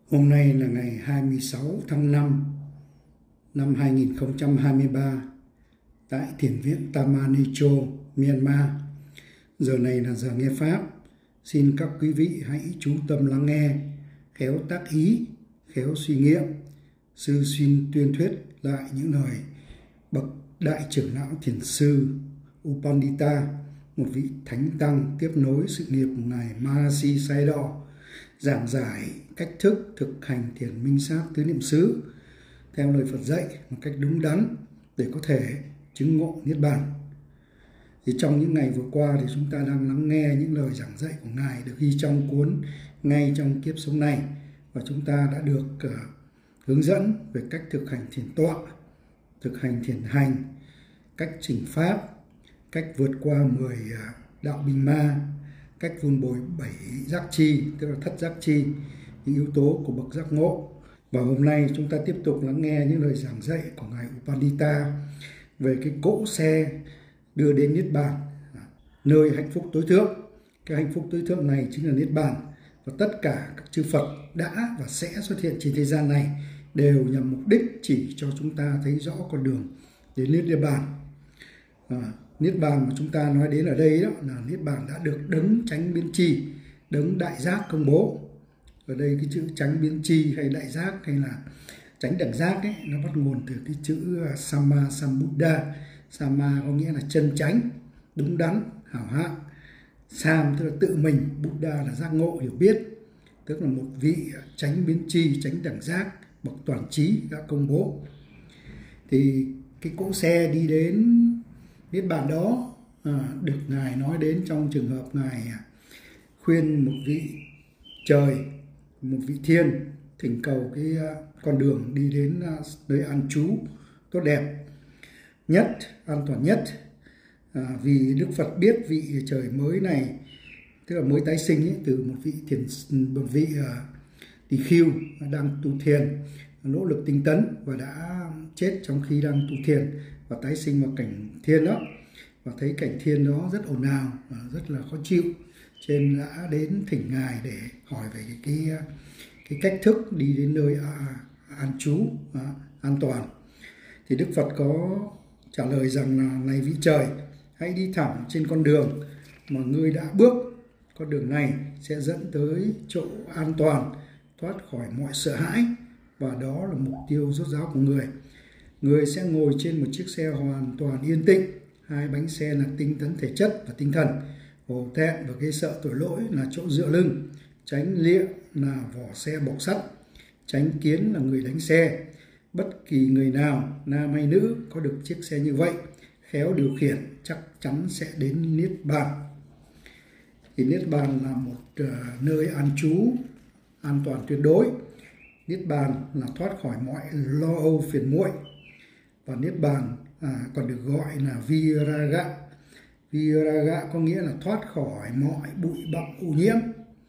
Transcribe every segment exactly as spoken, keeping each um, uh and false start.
Hôm nay là ngày hai mươi sáu tháng năm năm hai nghìn không trăm hai mươi ba tại Thiền viện Tamanicho, Myanmar. Giờ này là giờ nghe Pháp. Xin các quý vị hãy chú tâm lắng nghe, khéo tác ý, khéo suy nghiệm. Sư xin tuyên thuyết lại những lời bậc đại trưởng lão thiền sư U Pandita, một vị thánh tăng tiếp nối sự nghiệp của ngài Mahasi Sayadaw, giảng giải cách thức thực hành thiền minh sát tứ niệm xứ theo lời Phật dạy một cách đúng đắn để có thể chứng ngộ niết bàn. Thì trong những ngày vừa qua thì chúng ta đang lắng nghe những lời giảng dạy của ngài được ghi trong cuốn Ngay trong kiếp sống này, và chúng ta đã được uh, hướng dẫn về cách thực hành thiền tọa, thực hành thiền hành, cách chỉnh pháp, cách vượt qua mười uh, đạo binh ma, cách vun bồi bảy giác chi, tức là thất giác chi, những yếu tố của bậc giác ngộ. Và hôm nay chúng ta tiếp tục lắng nghe những lời giảng dạy của ngài U Pandita về cái cỗ xe đưa đến niết bàn, nơi hạnh phúc tối thượng. Cái hạnh phúc tối thượng này chính là niết bàn, và tất cả các chư Phật đã và sẽ xuất hiện trên thế gian này đều nhằm mục đích chỉ cho chúng ta thấy rõ con đường đến niết bàn. À, niết bàn mà chúng ta nói đến ở đây đó là niết bàn đã được đấng chánh biến tri, đấng đại giác công bố. Ở đây cái chữ chánh biến tri hay đại giác hay là chánh đẳng giác ấy, nó bắt nguồn từ cái chữ Samma Sambuddha. Samma có nghĩa là chân chánh, đúng đắn, hảo hạng. Sam tức là tự mình, Buddha là giác ngộ, hiểu biết, tức là một vị chánh biến tri, chánh đẳng giác, bậc toàn trí đã công bố. Thì cái cỗ xe đi đến niết bàn đó à, được ngài nói đến trong trường hợp ngài khuyên một vị trời, một vị thiên thỉnh cầu cái con đường đi đến nơi an trú tốt đẹp nhất, an toàn nhất. À, vì Đức Phật biết vị trời mới này, tức là mới tái sinh ấy, từ một vị thiền, một vị uh, tỳ khưu đang tu thiền, nỗ lực tinh tấn và đã chết trong khi đang tu thiền và tái sinh vào cảnh thiên đó, và thấy cảnh thiên đó rất ồn ào, rất là khó chịu, cho nên đã đến thỉnh ngài để hỏi về cái cái, cái cách thức đi đến nơi à, an trú à, an toàn. Thì Đức Phật có trả lời rằng là: này vị trời, hãy đi thẳng trên con đường mà ngươi đã bước. Con đường này sẽ dẫn tới chỗ an toàn, thoát khỏi mọi sợ hãi, và đó là mục tiêu rốt ráo của người. Người sẽ ngồi trên một chiếc xe hoàn toàn yên tĩnh. Hai bánh xe là tinh tấn thể chất và tinh thần, hổ thẹn và ghê sợ tội lỗi là chỗ dựa lưng, chánh liệng là vỏ xe bọc sắt, chánh kiến là người đánh xe. Bất kỳ người nào, nam hay nữ, có được chiếc xe như vậy, khéo điều khiển, chắc chắn sẽ đến niết bàn. Thì niết bàn là một uh, nơi an trú an toàn tuyệt đối. Niết bàn là thoát khỏi mọi lo âu phiền muội, và niết bàn à, còn được gọi là viraga. Viraga có nghĩa là thoát khỏi mọi bụi bặm ô nhiễm.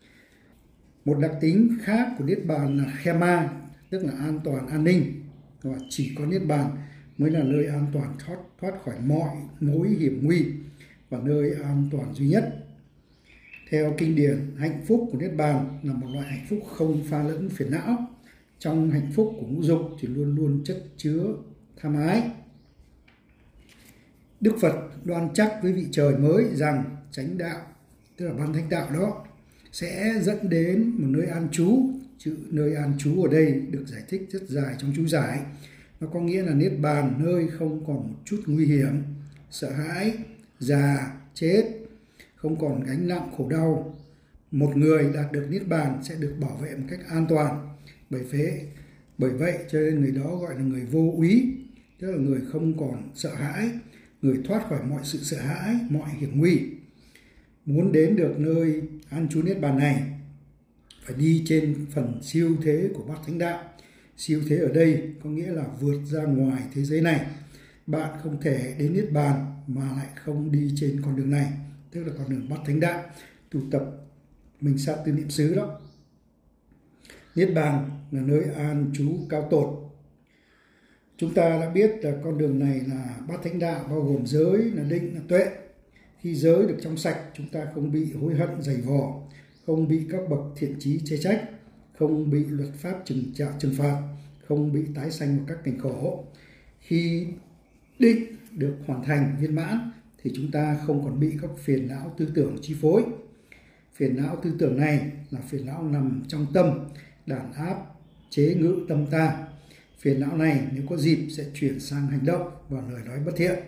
Một đặc tính khác của niết bàn là khema, tức là an toàn, an ninh, và chỉ có niết bàn mới là nơi an toàn, thoát thoát khỏi mọi mối hiểm nguy và nơi an toàn duy nhất. Theo kinh điển, hạnh phúc của niết bàn là một loại hạnh phúc không pha lẫn phiền não. Trong hạnh phúc của ngũ dục thì luôn luôn chất chứa tham ái. Đức Phật đoan chắc với vị trời mới rằng chánh đạo, tức là ban thánh đạo đó, sẽ dẫn đến một nơi an trú. Chữ nơi an trú ở đây được giải thích rất dài trong chú giải. Nó có nghĩa là niết bàn, nơi không còn một chút nguy hiểm, sợ hãi, già, chết, không còn gánh nặng khổ đau. Một người đạt được niết bàn sẽ được bảo vệ một cách an toàn. Bởi thế, bởi vậy cho nên người đó gọi là người vô úy, tức là người không còn sợ hãi, người thoát khỏi mọi sự sợ hãi, mọi hiểm nguy. Muốn đến được nơi an trú niết bàn này, phải đi trên phần siêu thế của bát thánh đạo. Siêu thế ở đây có nghĩa là vượt ra ngoài thế giới này. Bạn không thể đến niết bàn mà lại không đi trên con đường này, tức là con đường bát thánh đạo, tu tập minh sát tứ niệm xứ đó. Niết bàn là nơi an trú cao tột. Chúng ta đã biết là con đường này là bát thánh đạo, bao gồm giới là định, là tuệ. Khi giới được trong sạch, chúng ta không bị hối hận dày vò, không bị các bậc thiện chí chê trách, không bị luật pháp trừng trả trừng phạt, không bị tái sanh vào các cảnh khổ. Khi định được hoàn thành viên mãn thì chúng ta không còn bị các phiền não tư tưởng chi phối. Phiền não tư tưởng này là phiền não nằm trong tâm, đàn áp, chế ngự tâm ta. Phiền não này nếu có dịp sẽ chuyển sang hành động và lời nói bất thiện.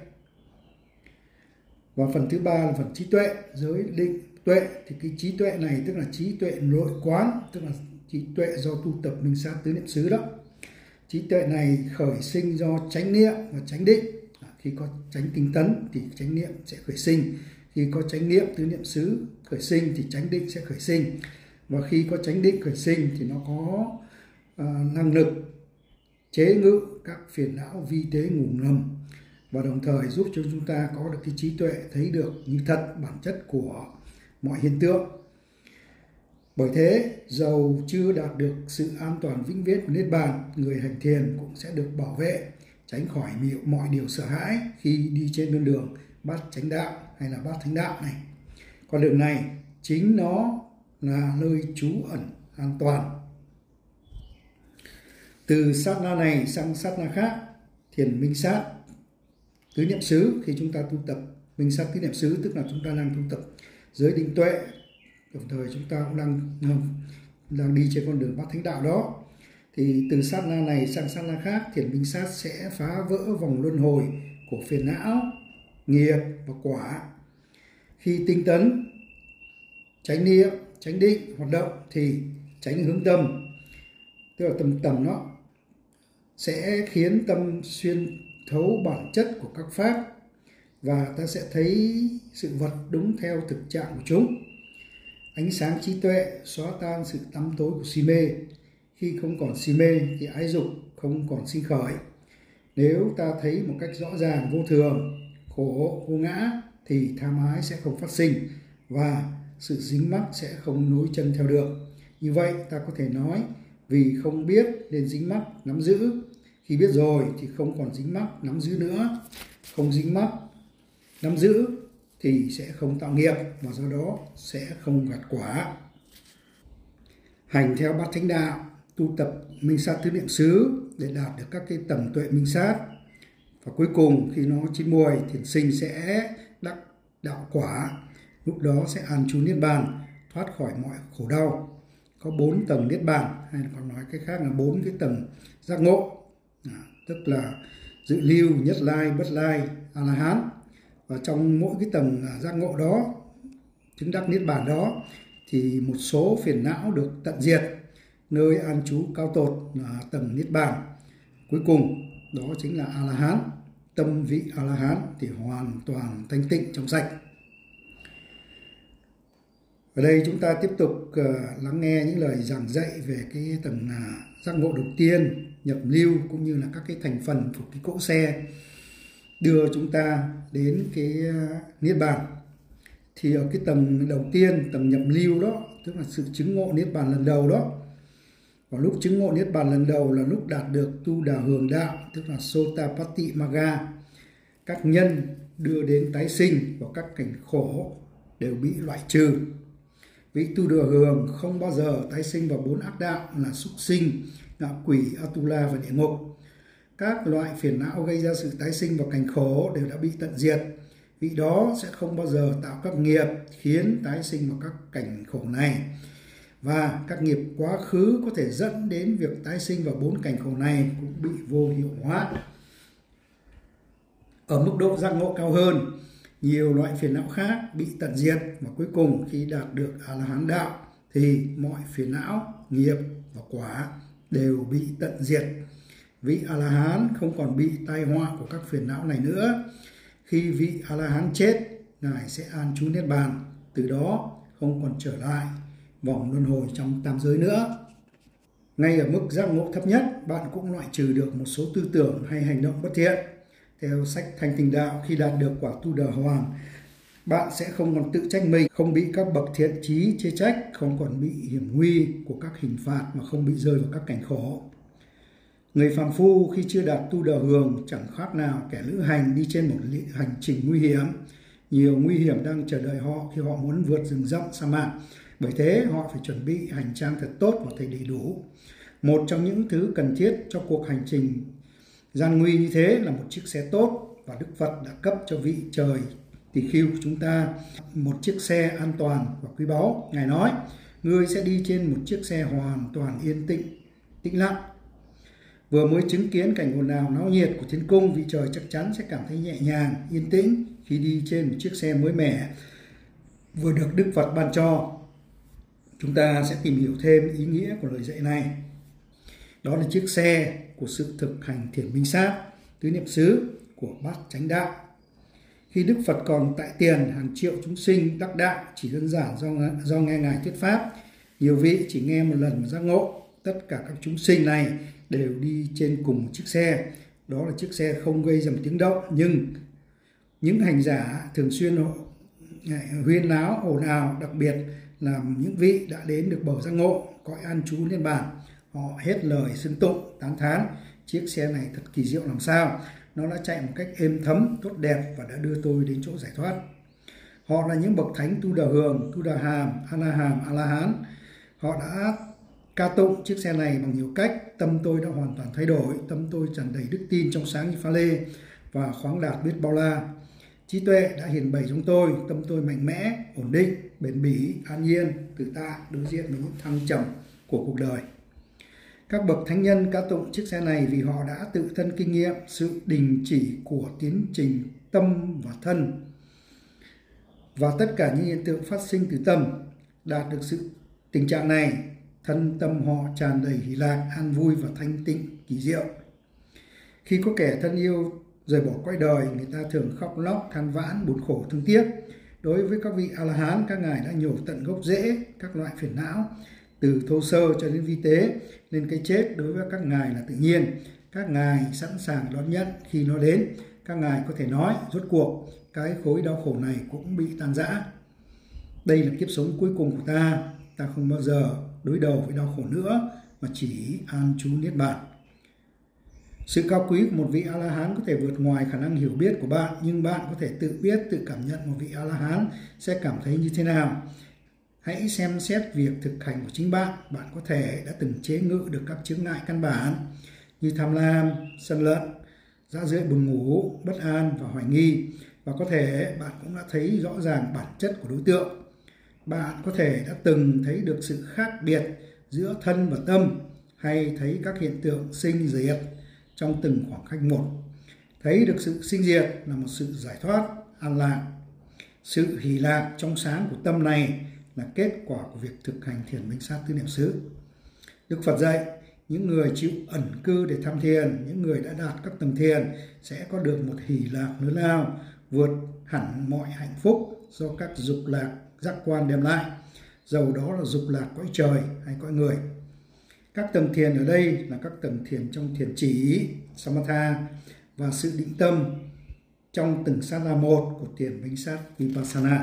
Và phần thứ ba là phần trí tuệ, giới định tuệ. Thì cái trí tuệ này tức là trí tuệ nội quán, tức là trí tuệ do tu tập minh sát tứ niệm xứ đó. Trí tuệ này khởi sinh do chánh niệm và chánh định. Khi có chánh tinh tấn thì chánh niệm sẽ khởi sinh. Khi có chánh niệm tứ niệm xứ khởi sinh thì chánh định sẽ khởi sinh. Và khi có chánh định khởi sinh thì nó có uh, năng lực chế ngự các phiền não vi tế ngủ ngầm, và đồng thời giúp cho chúng ta có được cái trí tuệ thấy được như thật bản chất của mọi hiện tượng. Bởi thế, dầu chưa đạt được sự an toàn vĩnh viễn của Niết Bàn, người hành thiền cũng sẽ được bảo vệ, tránh khỏi mọi điều sợ hãi khi đi trên con đường bát chánh đạo hay là bát thánh đạo này. Con đường này chính nó là nơi trú ẩn an toàn. Từ sát na này sang sát na khác, thiền minh sát tứ niệm xứ, khi chúng ta tu tập minh sát tứ niệm xứ tức là chúng ta đang tu tập giới định tuệ, đồng thời chúng ta cũng đang đang đi trên con đường bát thánh đạo đó. Thì từ sát na này sang sát na khác, thiền minh sát sẽ phá vỡ vòng luân hồi của phiền não, nghiệp và quả. Khi tinh tấn, chánh niệm, chánh định hoạt động thì chánh hướng tâm, tức là tâm tầm nó sẽ khiến tâm xuyên thấu bản chất của các pháp, và ta sẽ thấy sự vật đúng theo thực trạng của chúng. Ánh sáng trí tuệ xóa tan sự tăm tối của si mê. Khi không còn si mê thì ái dục không còn sinh khởi. Nếu ta thấy một cách rõ ràng vô thường, khổ, vô ngã thì tham ái sẽ không phát sinh và sự dính mắc sẽ không nối chân theo được. Như vậy ta có thể nói vì không biết nên dính mắc nắm giữ, khi biết rồi thì không còn dính mắc nắm giữ nữa. Không dính mắc nắm giữ thì sẽ không tạo nghiệp và do đó sẽ không gặt quả. Hành theo bát thánh đạo, tu tập minh sát tứ niệm xứ để đạt được các cái tầm tuệ minh sát, và cuối cùng khi nó chín muồi, thiền sinh sẽ đắc đạo quả. Lúc đó sẽ an trú niết bàn, thoát khỏi mọi khổ đau. Có bốn tầng niết bàn, hay còn nói cách khác là bốn cái tầng giác ngộ, à, tức là dự lưu, nhất lai, bất lai, a la hán. Và trong mỗi cái tầng giác ngộ đó, chứng đắc niết bàn đó, thì một số phiền não được tận diệt. Nơi an trú cao tột là tầng niết bàn. Cuối cùng đó chính là a la hán. Tâm vị a la hán thì hoàn toàn thanh tịnh trong sạch. Ở đây chúng ta tiếp tục uh, lắng nghe những lời giảng dạy về cái tầng uh, giác ngộ đầu tiên, nhập lưu, cũng như là các cái thành phần của cái cỗ xe đưa chúng ta đến cái uh, niết bàn. Thì ở cái tầng đầu tiên, tầng nhập lưu đó, tức là sự chứng ngộ niết bàn lần đầu đó. Và lúc chứng ngộ niết bàn lần đầu là lúc đạt được tu đà hường đạo, tức là Sotapatti Magga. Các nhân đưa đến tái sinh vào các cảnh khổ đều bị loại trừ. Vị tu đà hường không bao giờ tái sinh vào bốn ác đạo là súc sinh, ngạ quỷ, Atula và địa ngục. Các loại phiền não gây ra sự tái sinh vào cảnh khổ đều đã bị tận diệt. Vị đó sẽ không bao giờ tạo các nghiệp khiến tái sinh vào các cảnh khổ này. Và các nghiệp quá khứ có thể dẫn đến việc tái sinh vào bốn cảnh khổ này cũng bị vô hiệu hóa. Ở mức độ giác ngộ cao hơn, nhiều loại phiền não khác bị tận diệt, và cuối cùng khi đạt được A-la-hán đạo thì mọi phiền não, nghiệp và quả đều bị tận diệt. Vị A-la-hán không còn bị tai họa của các phiền não này nữa. Khi vị A-la-hán chết, Ngài sẽ an trú niết bàn, từ đó không còn trở lại vòng luân hồi trong tam giới nữa. Ngay ở mức giác ngộ thấp nhất, bạn cũng loại trừ được một số tư tưởng hay hành động bất thiện. Theo sách Thanh Tịnh Đạo, khi đạt được quả tu đà hoàng, bạn sẽ không còn tự trách mình, không bị các bậc thiện chí chê trách, không còn bị hiểm nguy của các hình phạt mà không bị rơi vào các cảnh khổ. Người phàm phu khi chưa đạt tu đà hường chẳng khác nào kẻ lữ hành đi trên một hành trình nguy hiểm. Nhiều nguy hiểm đang chờ đợi họ khi họ muốn vượt rừng rậm sa mạc, Bởi thế họ phải chuẩn bị hành trang thật tốt và thật đầy đủ. Một trong những thứ cần thiết cho cuộc hành trình gian nguy như thế là một chiếc xe tốt, và Đức Phật đã cấp cho vị trời tỳ khưu của chúng ta một chiếc xe an toàn và quý báu. Ngài nói, ngươi sẽ đi trên một chiếc xe hoàn toàn yên tĩnh, tĩnh lặng. Vừa mới chứng kiến cảnh ồn ào náo nhiệt của thiên cung, vị trời chắc chắn sẽ cảm thấy nhẹ nhàng, yên tĩnh khi đi trên một chiếc xe mới mẻ vừa được Đức Phật ban cho. Chúng ta sẽ tìm hiểu thêm ý nghĩa của lời dạy này. Đó là chiếc xe của sự thực hành thiền minh sát, tứ niệm xứ của bát chánh đạo. Khi Đức Phật còn tại tiền, hàng triệu chúng sinh đắc đạo chỉ đơn giản do, do nghe Ngài thuyết pháp. Nhiều vị chỉ nghe một lần mà giác ngộ. Tất cả các chúng sinh này đều đi trên cùng một chiếc xe. Đó là chiếc xe không gây ra một tiếng động, nhưng những hành giả thường xuyên huyên náo, ồn ào, đặc biệt là những vị đã đến được bầu giác ngộ, cõi an trú niết bàn. Họ hết lời xưng tụng, tán thán chiếc xe này thật kỳ diệu làm sao. Nó đã chạy một cách êm thấm, tốt đẹp và đã đưa tôi đến chỗ giải thoát. Họ là những bậc thánh Tu Đà Hường, Tu Đà Hàm, A La Hàm, A La Hán. Họ đã ca tụng chiếc xe này bằng nhiều cách. Tâm tôi đã hoàn toàn thay đổi, tâm tôi tràn đầy đức tin trong sáng như pha lê và khoáng đạt biết bao la. Trí tuệ đã hiển bày trong tôi, tâm tôi mạnh mẽ, ổn định, bền bỉ, an nhiên, tự tại đối diện với những thăng trầm của cuộc đời. Các bậc thánh nhân ca tụng chiếc xe này vì họ đã tự thân kinh nghiệm sự đình chỉ của tiến trình tâm và thân, và tất cả những hiện tượng phát sinh từ tâm. Đạt được sự tình trạng này, thân tâm họ tràn đầy hỷ lạc, an vui và thanh tịnh kỳ diệu. Khi có kẻ thân yêu rời bỏ cõi đời, người ta thường khóc lóc, than vãn, buồn khổ, thương tiếc. Đối với các vị A-la-hán, các ngài đã nhổ tận gốc rễ các loại phiền não, từ thô sơ cho đến vi tế, nên cái chết đối với các ngài là tự nhiên. Các ngài sẵn sàng đón nhận khi nó đến. Các ngài có thể nói, rốt cuộc, cái khối đau khổ này cũng bị tan rã. Đây là kiếp sống cuối cùng của ta. Ta không bao giờ đối đầu với đau khổ nữa, mà chỉ an trú niết bàn. Sự cao quý của một vị A-la-hán có thể vượt ngoài khả năng hiểu biết của bạn, nhưng bạn có thể tự biết, tự cảm nhận một vị A-la-hán sẽ cảm thấy như thế nào. Hãy xem xét việc thực hành của chính bạn. Bạn có thể đã từng chế ngự được các chướng ngại căn bản như tham lam, sân lận, dã rượi, buồn ngủ, bất an và hoài nghi. Và có thể bạn cũng đã thấy rõ ràng bản chất của đối tượng. Bạn có thể đã từng thấy được sự khác biệt giữa thân và tâm, hay thấy các hiện tượng sinh diệt trong từng khoảng cách một. Thấy được sự sinh diệt là một sự giải thoát, an lạc. Sự hỷ lạc trong sáng của tâm này là kết quả của việc thực hành thiền minh sát tứ niệm xứ. Đức Phật dạy, những người chịu ẩn cư để tham thiền, những người đã đạt các tầng thiền sẽ có được một hỷ lạc lớn lao, vượt hẳn mọi hạnh phúc do các dục lạc giác quan đem lại, dầu đó là dục lạc cõi trời hay cõi người. Các tầng thiền ở đây là các tầng thiền trong thiền chỉ, Samatha, và sự định tâm trong từng sát na một của thiền minh sát Vipassana.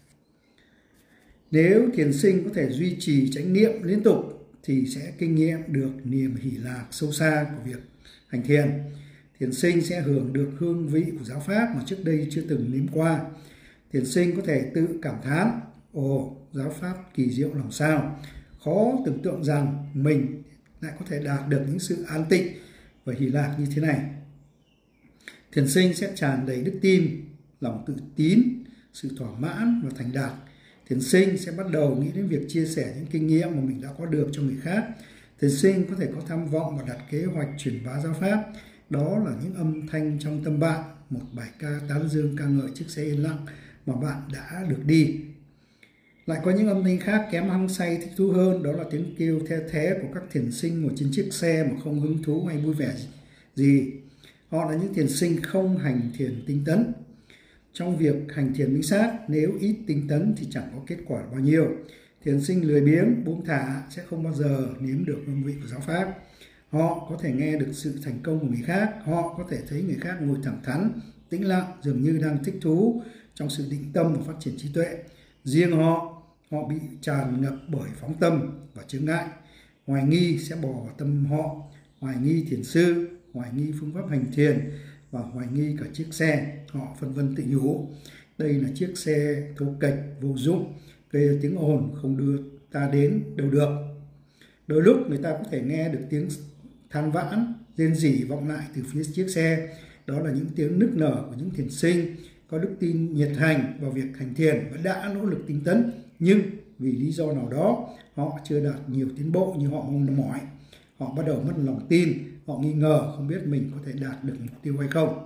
Nếu thiền sinh có thể duy trì chánh niệm liên tục thì sẽ kinh nghiệm được niềm hỷ lạc sâu xa của việc hành thiền. Thiền sinh sẽ hưởng được hương vị của giáo pháp mà trước đây chưa từng nếm qua. Thiền sinh có thể tự cảm thán, ồ, giáo pháp kỳ diệu làm sao. Khó tưởng tượng rằng mình lại có thể đạt được những sự an tịnh và hỷ lạc như thế này. Thiền sinh sẽ tràn đầy đức tin, lòng tự tín, sự thỏa mãn và thành đạt. Thiền sinh sẽ bắt đầu nghĩ đến việc chia sẻ những kinh nghiệm mà mình đã có được cho người khác. Thiền sinh có thể có tham vọng và đặt kế hoạch truyền bá giáo pháp. Đó là những âm thanh trong tâm bạn, một bài ca tán dương ca ngợi chiếc xe yên lặng mà bạn đã được đi. Lại có những âm thanh khác kém hăng say thích thú hơn, đó là tiếng kêu the thé của các thiền sinh ngồi trên chiếc xe mà không hứng thú hay vui vẻ gì. Họ là những thiền sinh không hành thiền tinh tấn. Trong việc hành thiền minh sát, nếu ít tinh tấn thì chẳng có kết quả bao nhiêu. Thiền sinh lười biếng, buông thả sẽ không bao giờ nếm được hương vị của giáo pháp. Họ có thể nghe được sự thành công của người khác, họ có thể thấy người khác ngồi thẳng thắn, tĩnh lặng, dường như đang thích thú trong sự định tâm và phát triển trí tuệ. Riêng họ, họ bị tràn ngập bởi phóng tâm và chướng ngại. Hoài nghi sẽ bò vào tâm họ, hoài nghi thiền sư, hoài nghi phương pháp hành thiền và hoài nghi cả chiếc xe. Họ phân vân tự nhủ, đây là chiếc xe thô kệch vô dụng, gây ra tiếng ồn không đưa ta đến đâu được. Đôi lúc người ta có thể nghe được tiếng than vãn, rên rỉ vọng lại từ phía chiếc xe. Đó là những tiếng nức nở của những thiền sinh có đức tin nhiệt thành vào việc hành thiền và đã nỗ lực tinh tấn, nhưng vì lý do nào đó họ chưa đạt nhiều tiến bộ như họ mong mỏi. Họ bắt đầu mất lòng tin, họ nghi ngờ không biết mình có thể đạt được mục tiêu hay không.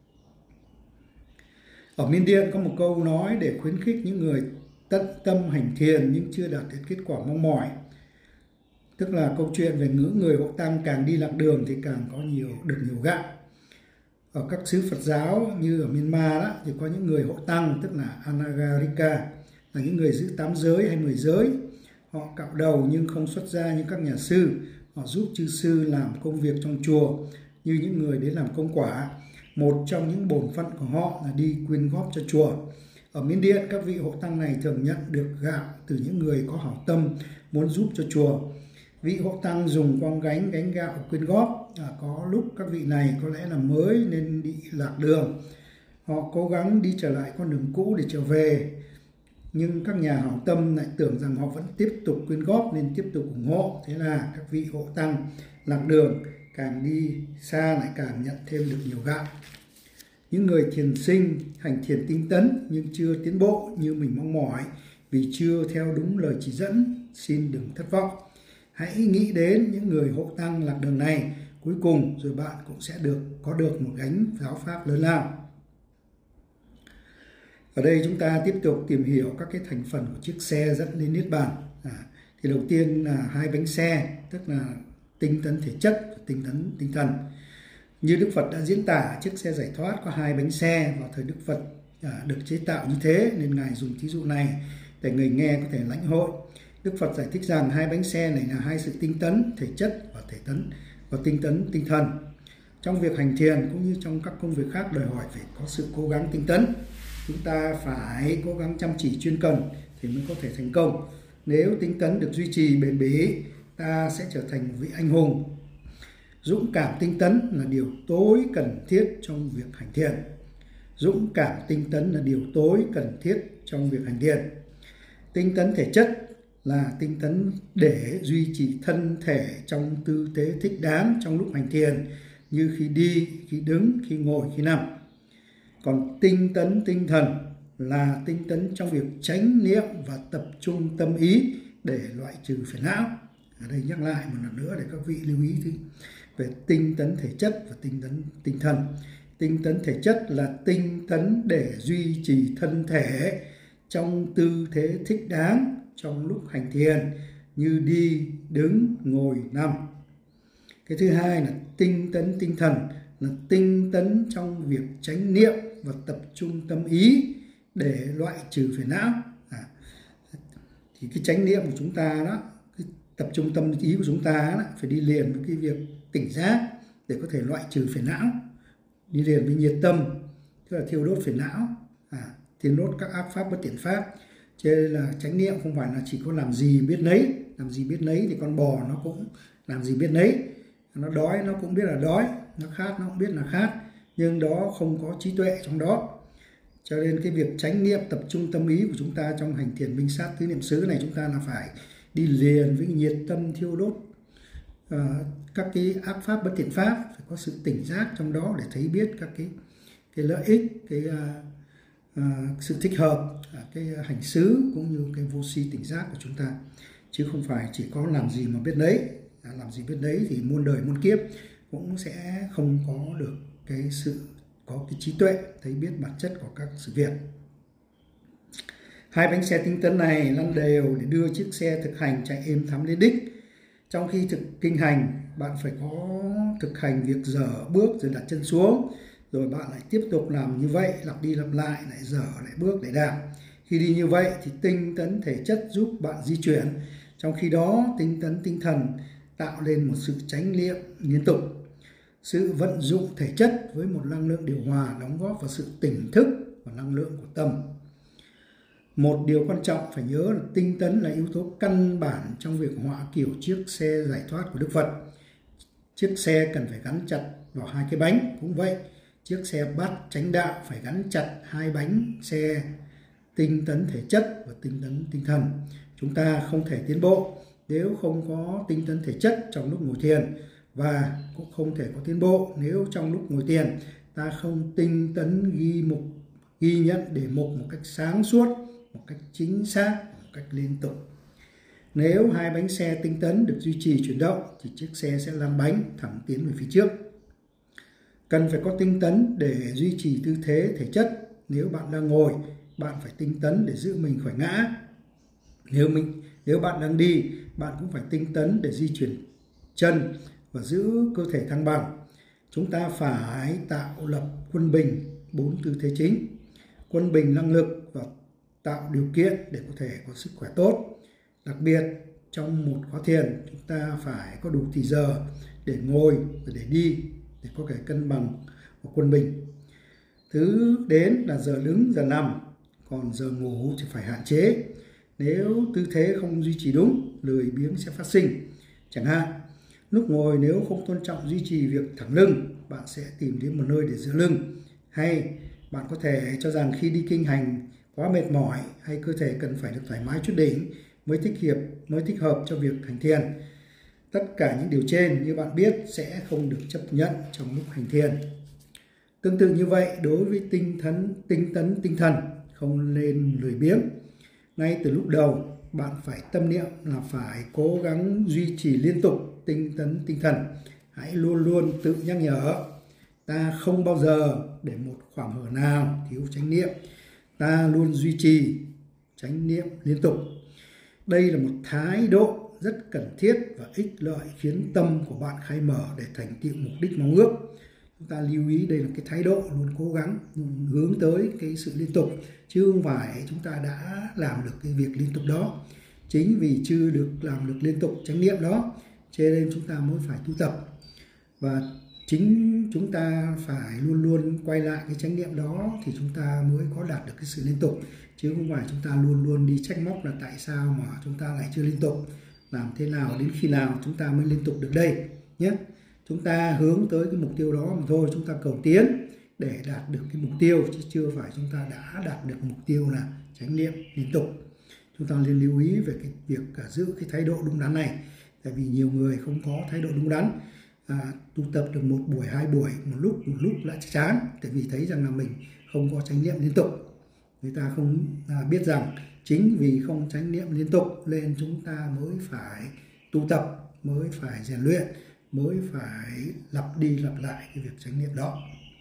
Ở Miến Điện có một câu nói để khuyến khích những người tận tâm hành thiền nhưng chưa đạt đến kết quả mong mỏi. Tức là câu chuyện về ngữ người hộ tăng càng đi lạc đường thì càng có nhiều được nhiều gạo. Ở các xứ Phật giáo như ở Myanmar đó, thì có những người hộ tăng, tức là Anagarika, là những người giữ tám giới hay mười giới. Họ cạo đầu nhưng không xuất gia như các nhà sư. Họ giúp chư sư làm công việc trong chùa như những người đến làm công quả. Một trong những bổn phận của họ là đi quyên góp cho chùa. Ở Miến Điện, các vị hộ tăng này thường nhận được gạo từ những người có hảo tâm muốn giúp cho chùa. Vị hộ tăng dùng quang gánh gánh gạo quyên góp. À, có lúc các vị này có lẽ là mới nên bị lạc đường. Họ cố gắng đi trở lại con đường cũ để trở về. Nhưng các nhà hảo tâm lại tưởng rằng họ vẫn tiếp tục quyên góp nên tiếp tục ủng hộ. Thế là các vị hộ tăng lạc đường, càng đi xa lại càng nhận thêm được nhiều gạo. Những người thiền sinh hành thiền tinh tấn nhưng chưa tiến bộ như mình mong mỏi vì chưa theo đúng lời chỉ dẫn, xin đừng thất vọng. Hãy nghĩ đến những người hộ tăng lạc đường này, cuối cùng rồi bạn cũng sẽ được có được một gánh giáo pháp lớn lao. Ở đây chúng ta tiếp tục tìm hiểu các cái thành phần của chiếc xe dẫn đến Niết Bàn. À, thì đầu tiên là hai bánh xe, tức là tinh tấn thể chất và tinh tấn tinh thần. Như Đức Phật đã diễn tả, chiếc xe giải thoát có hai bánh xe vào thời Đức Phật à, được chế tạo như thế, nên Ngài dùng thí dụ này để người nghe có thể lãnh hội. Đức Phật giải thích rằng hai bánh xe này là hai sự tinh tấn thể chất và thể tấn và tinh tấn tinh thần. Trong việc hành thiền cũng như trong các công việc khác đòi hỏi phải có sự cố gắng tinh tấn. Chúng ta phải cố gắng chăm chỉ chuyên cần thì mới có thể thành công. Nếu tinh tấn được duy trì bền bỉ, ta sẽ trở thành một vị anh hùng. Dũng cảm tinh tấn là điều tối cần thiết trong việc hành thiền. Dũng cảm tinh tấn là điều tối cần thiết trong việc hành thiền. Tinh tấn thể chất là tinh tấn để duy trì thân thể trong tư thế thích đáng trong lúc hành thiền, như khi đi, khi đứng, khi ngồi, khi nằm. Còn tinh tấn tinh thần là tinh tấn trong việc chánh niệm và tập trung tâm ý để loại trừ phiền não. Ở đây nhắc lại một lần nữa để các vị lưu ý về tinh tấn thể chất và tinh tấn tinh thần. Tinh tấn thể chất là tinh tấn để duy trì thân thể trong tư thế thích đáng trong lúc hành thiền, như đi, đứng, ngồi, nằm. Cái thứ hai là tinh tấn tinh thần, là tinh tấn trong việc chánh niệm và tập trung tâm ý để loại trừ phiền não. À, thì cái chánh niệm của chúng ta đó, cái tập trung tâm ý của chúng ta đó, phải đi liền với cái việc tỉnh giác để có thể loại trừ phiền não, đi liền với nhiệt tâm, tức là thiêu đốt phiền não, à, thiêu đốt các ác pháp bất thiện pháp. Cho nên là chánh niệm không phải là chỉ có làm gì biết nấy, làm gì biết nấy thì con bò nó cũng làm gì biết nấy, nó đói nó cũng biết là đói, nó khát nó cũng biết là khát, nhưng đó không có trí tuệ trong đó. Cho nên cái việc chánh niệm tập trung tâm ý của chúng ta trong hành thiền minh sát tứ niệm xứ này, chúng ta là phải đi liền với nhiệt tâm thiêu đốt uh, các cái ác pháp bất thiện pháp, phải có sự tỉnh giác trong đó để thấy biết các cái cái lợi ích, cái uh, uh, sự thích hợp, uh, cái hành xứ cũng như cái vô si tỉnh giác của chúng ta, chứ không phải chỉ có làm gì mà biết đấy. À, làm gì biết đấy thì muôn đời muôn kiếp cũng sẽ không có được cái sự có cái trí tuệ thấy biết bản chất của các sự việc. Hai bánh xe tinh tấn này lăn đều để đưa chiếc xe thực hành chạy êm thắm đến đích. Trong khi thực kinh hành, bạn phải có thực hành việc dở bước rồi đặt chân xuống, rồi bạn lại tiếp tục làm như vậy, lặp đi lặp lại, lại dở lại bước để đạp. Khi đi như vậy thì tinh tấn thể chất giúp bạn di chuyển, trong khi đó tinh tấn tinh thần tạo lên một sự chánh niệm liên tục. Sự vận dụng thể chất với một năng lượng điều hòa đóng góp vào sự tỉnh thức và năng lượng của tâm. Một điều quan trọng phải nhớ là tinh tấn là yếu tố căn bản trong việc họa kiểu chiếc xe giải thoát của Đức Phật. Chiếc xe cần phải gắn chặt vào hai cái bánh, cũng vậy. Chiếc xe bát chánh đạo phải gắn chặt hai bánh xe tinh tấn thể chất và tinh tấn tinh thần. Chúng ta không thể tiến bộ nếu không có tinh tấn thể chất trong lúc ngồi thiền, và cũng không thể có tiến bộ nếu trong lúc ngồi thiền ta không tinh tấn ghi mục, ghi nhận đề mục một cách sáng suốt, một cách chính xác, một cách liên tục. Nếu hai bánh xe tinh tấn được duy trì chuyển động thì chiếc xe sẽ lăn bánh thẳng tiến về phía trước. Cần phải có tinh tấn để duy trì tư thế thể chất. Nếu bạn đang ngồi, bạn phải tinh tấn để giữ mình khỏi ngã. Nếu mình nếu bạn đang đi, bạn cũng phải tinh tấn để di chuyển chân và giữ cơ thể thăng bằng. Chúng ta phải tạo lập quân bình, bốn tư thế chính. Quân bình năng lực và tạo điều kiện để có thể có sức khỏe tốt. Đặc biệt trong một khóa thiền, chúng ta phải có đủ thì giờ để ngồi và để đi, để có thể cân bằng và quân bình. Thứ đến là giờ đứng, giờ nằm, còn giờ ngủ thì phải hạn chế. Nếu tư thế không duy trì đúng, lười biếng sẽ phát sinh. Chẳng hạn, lúc ngồi nếu không tôn trọng duy trì việc thẳng lưng, bạn sẽ tìm đến một nơi để dựa lưng. Hay bạn có thể cho rằng khi đi kinh hành quá mệt mỏi hay cơ thể cần phải được thoải mái chút đỉnh mới thích hiệp mới thích hợp cho việc hành thiền. Tất cả những điều trên như bạn biết sẽ không được chấp nhận trong lúc hành thiền. Tương tự như vậy, đối với tinh thần, tinh tấn tinh thần, không nên lười biếng. Ngay từ lúc đầu, bạn phải tâm niệm là phải cố gắng duy trì liên tục tinh tấn tinh thần. Hãy luôn luôn tự nhắc nhở, ta không bao giờ để một khoảng hở nào thiếu chánh niệm. Ta luôn duy trì chánh niệm liên tục. Đây là một thái độ rất cần thiết và ích lợi khiến tâm của bạn khai mở để thành tựu mục đích mong ước. Chúng ta lưu ý đây là cái thái độ luôn cố gắng, luôn hướng tới cái sự liên tục, chứ không phải chúng ta đã làm được cái việc liên tục đó. Chính vì chưa được làm được liên tục chánh niệm đó, cho nên chúng ta mới phải tu tập. Và chính chúng ta phải luôn luôn quay lại cái chánh niệm đó thì chúng ta mới có đạt được cái sự liên tục. Chứ không phải chúng ta luôn luôn đi trách móc là tại sao mà chúng ta lại chưa liên tục. Làm thế nào, đến khi nào chúng ta mới liên tục được đây nhé. Chúng ta hướng tới cái mục tiêu đó mà thôi, chúng ta cầu tiến để đạt được cái mục tiêu, chứ chưa phải chúng ta đã đạt được mục tiêu là chánh niệm liên tục. Chúng ta nên lưu ý về cái việc giữ cái thái độ đúng đắn này, tại vì nhiều người không có thái độ đúng đắn. À, tu tập được một buổi, hai buổi, một lúc, một lúc lại chán, tại vì thấy rằng là mình không có chánh niệm liên tục. Người ta không à, biết rằng chính vì không chánh niệm liên tục nên chúng ta mới phải tu tập, mới phải rèn luyện, mới phải lặp đi lặp lại cái việc chánh niệm đó.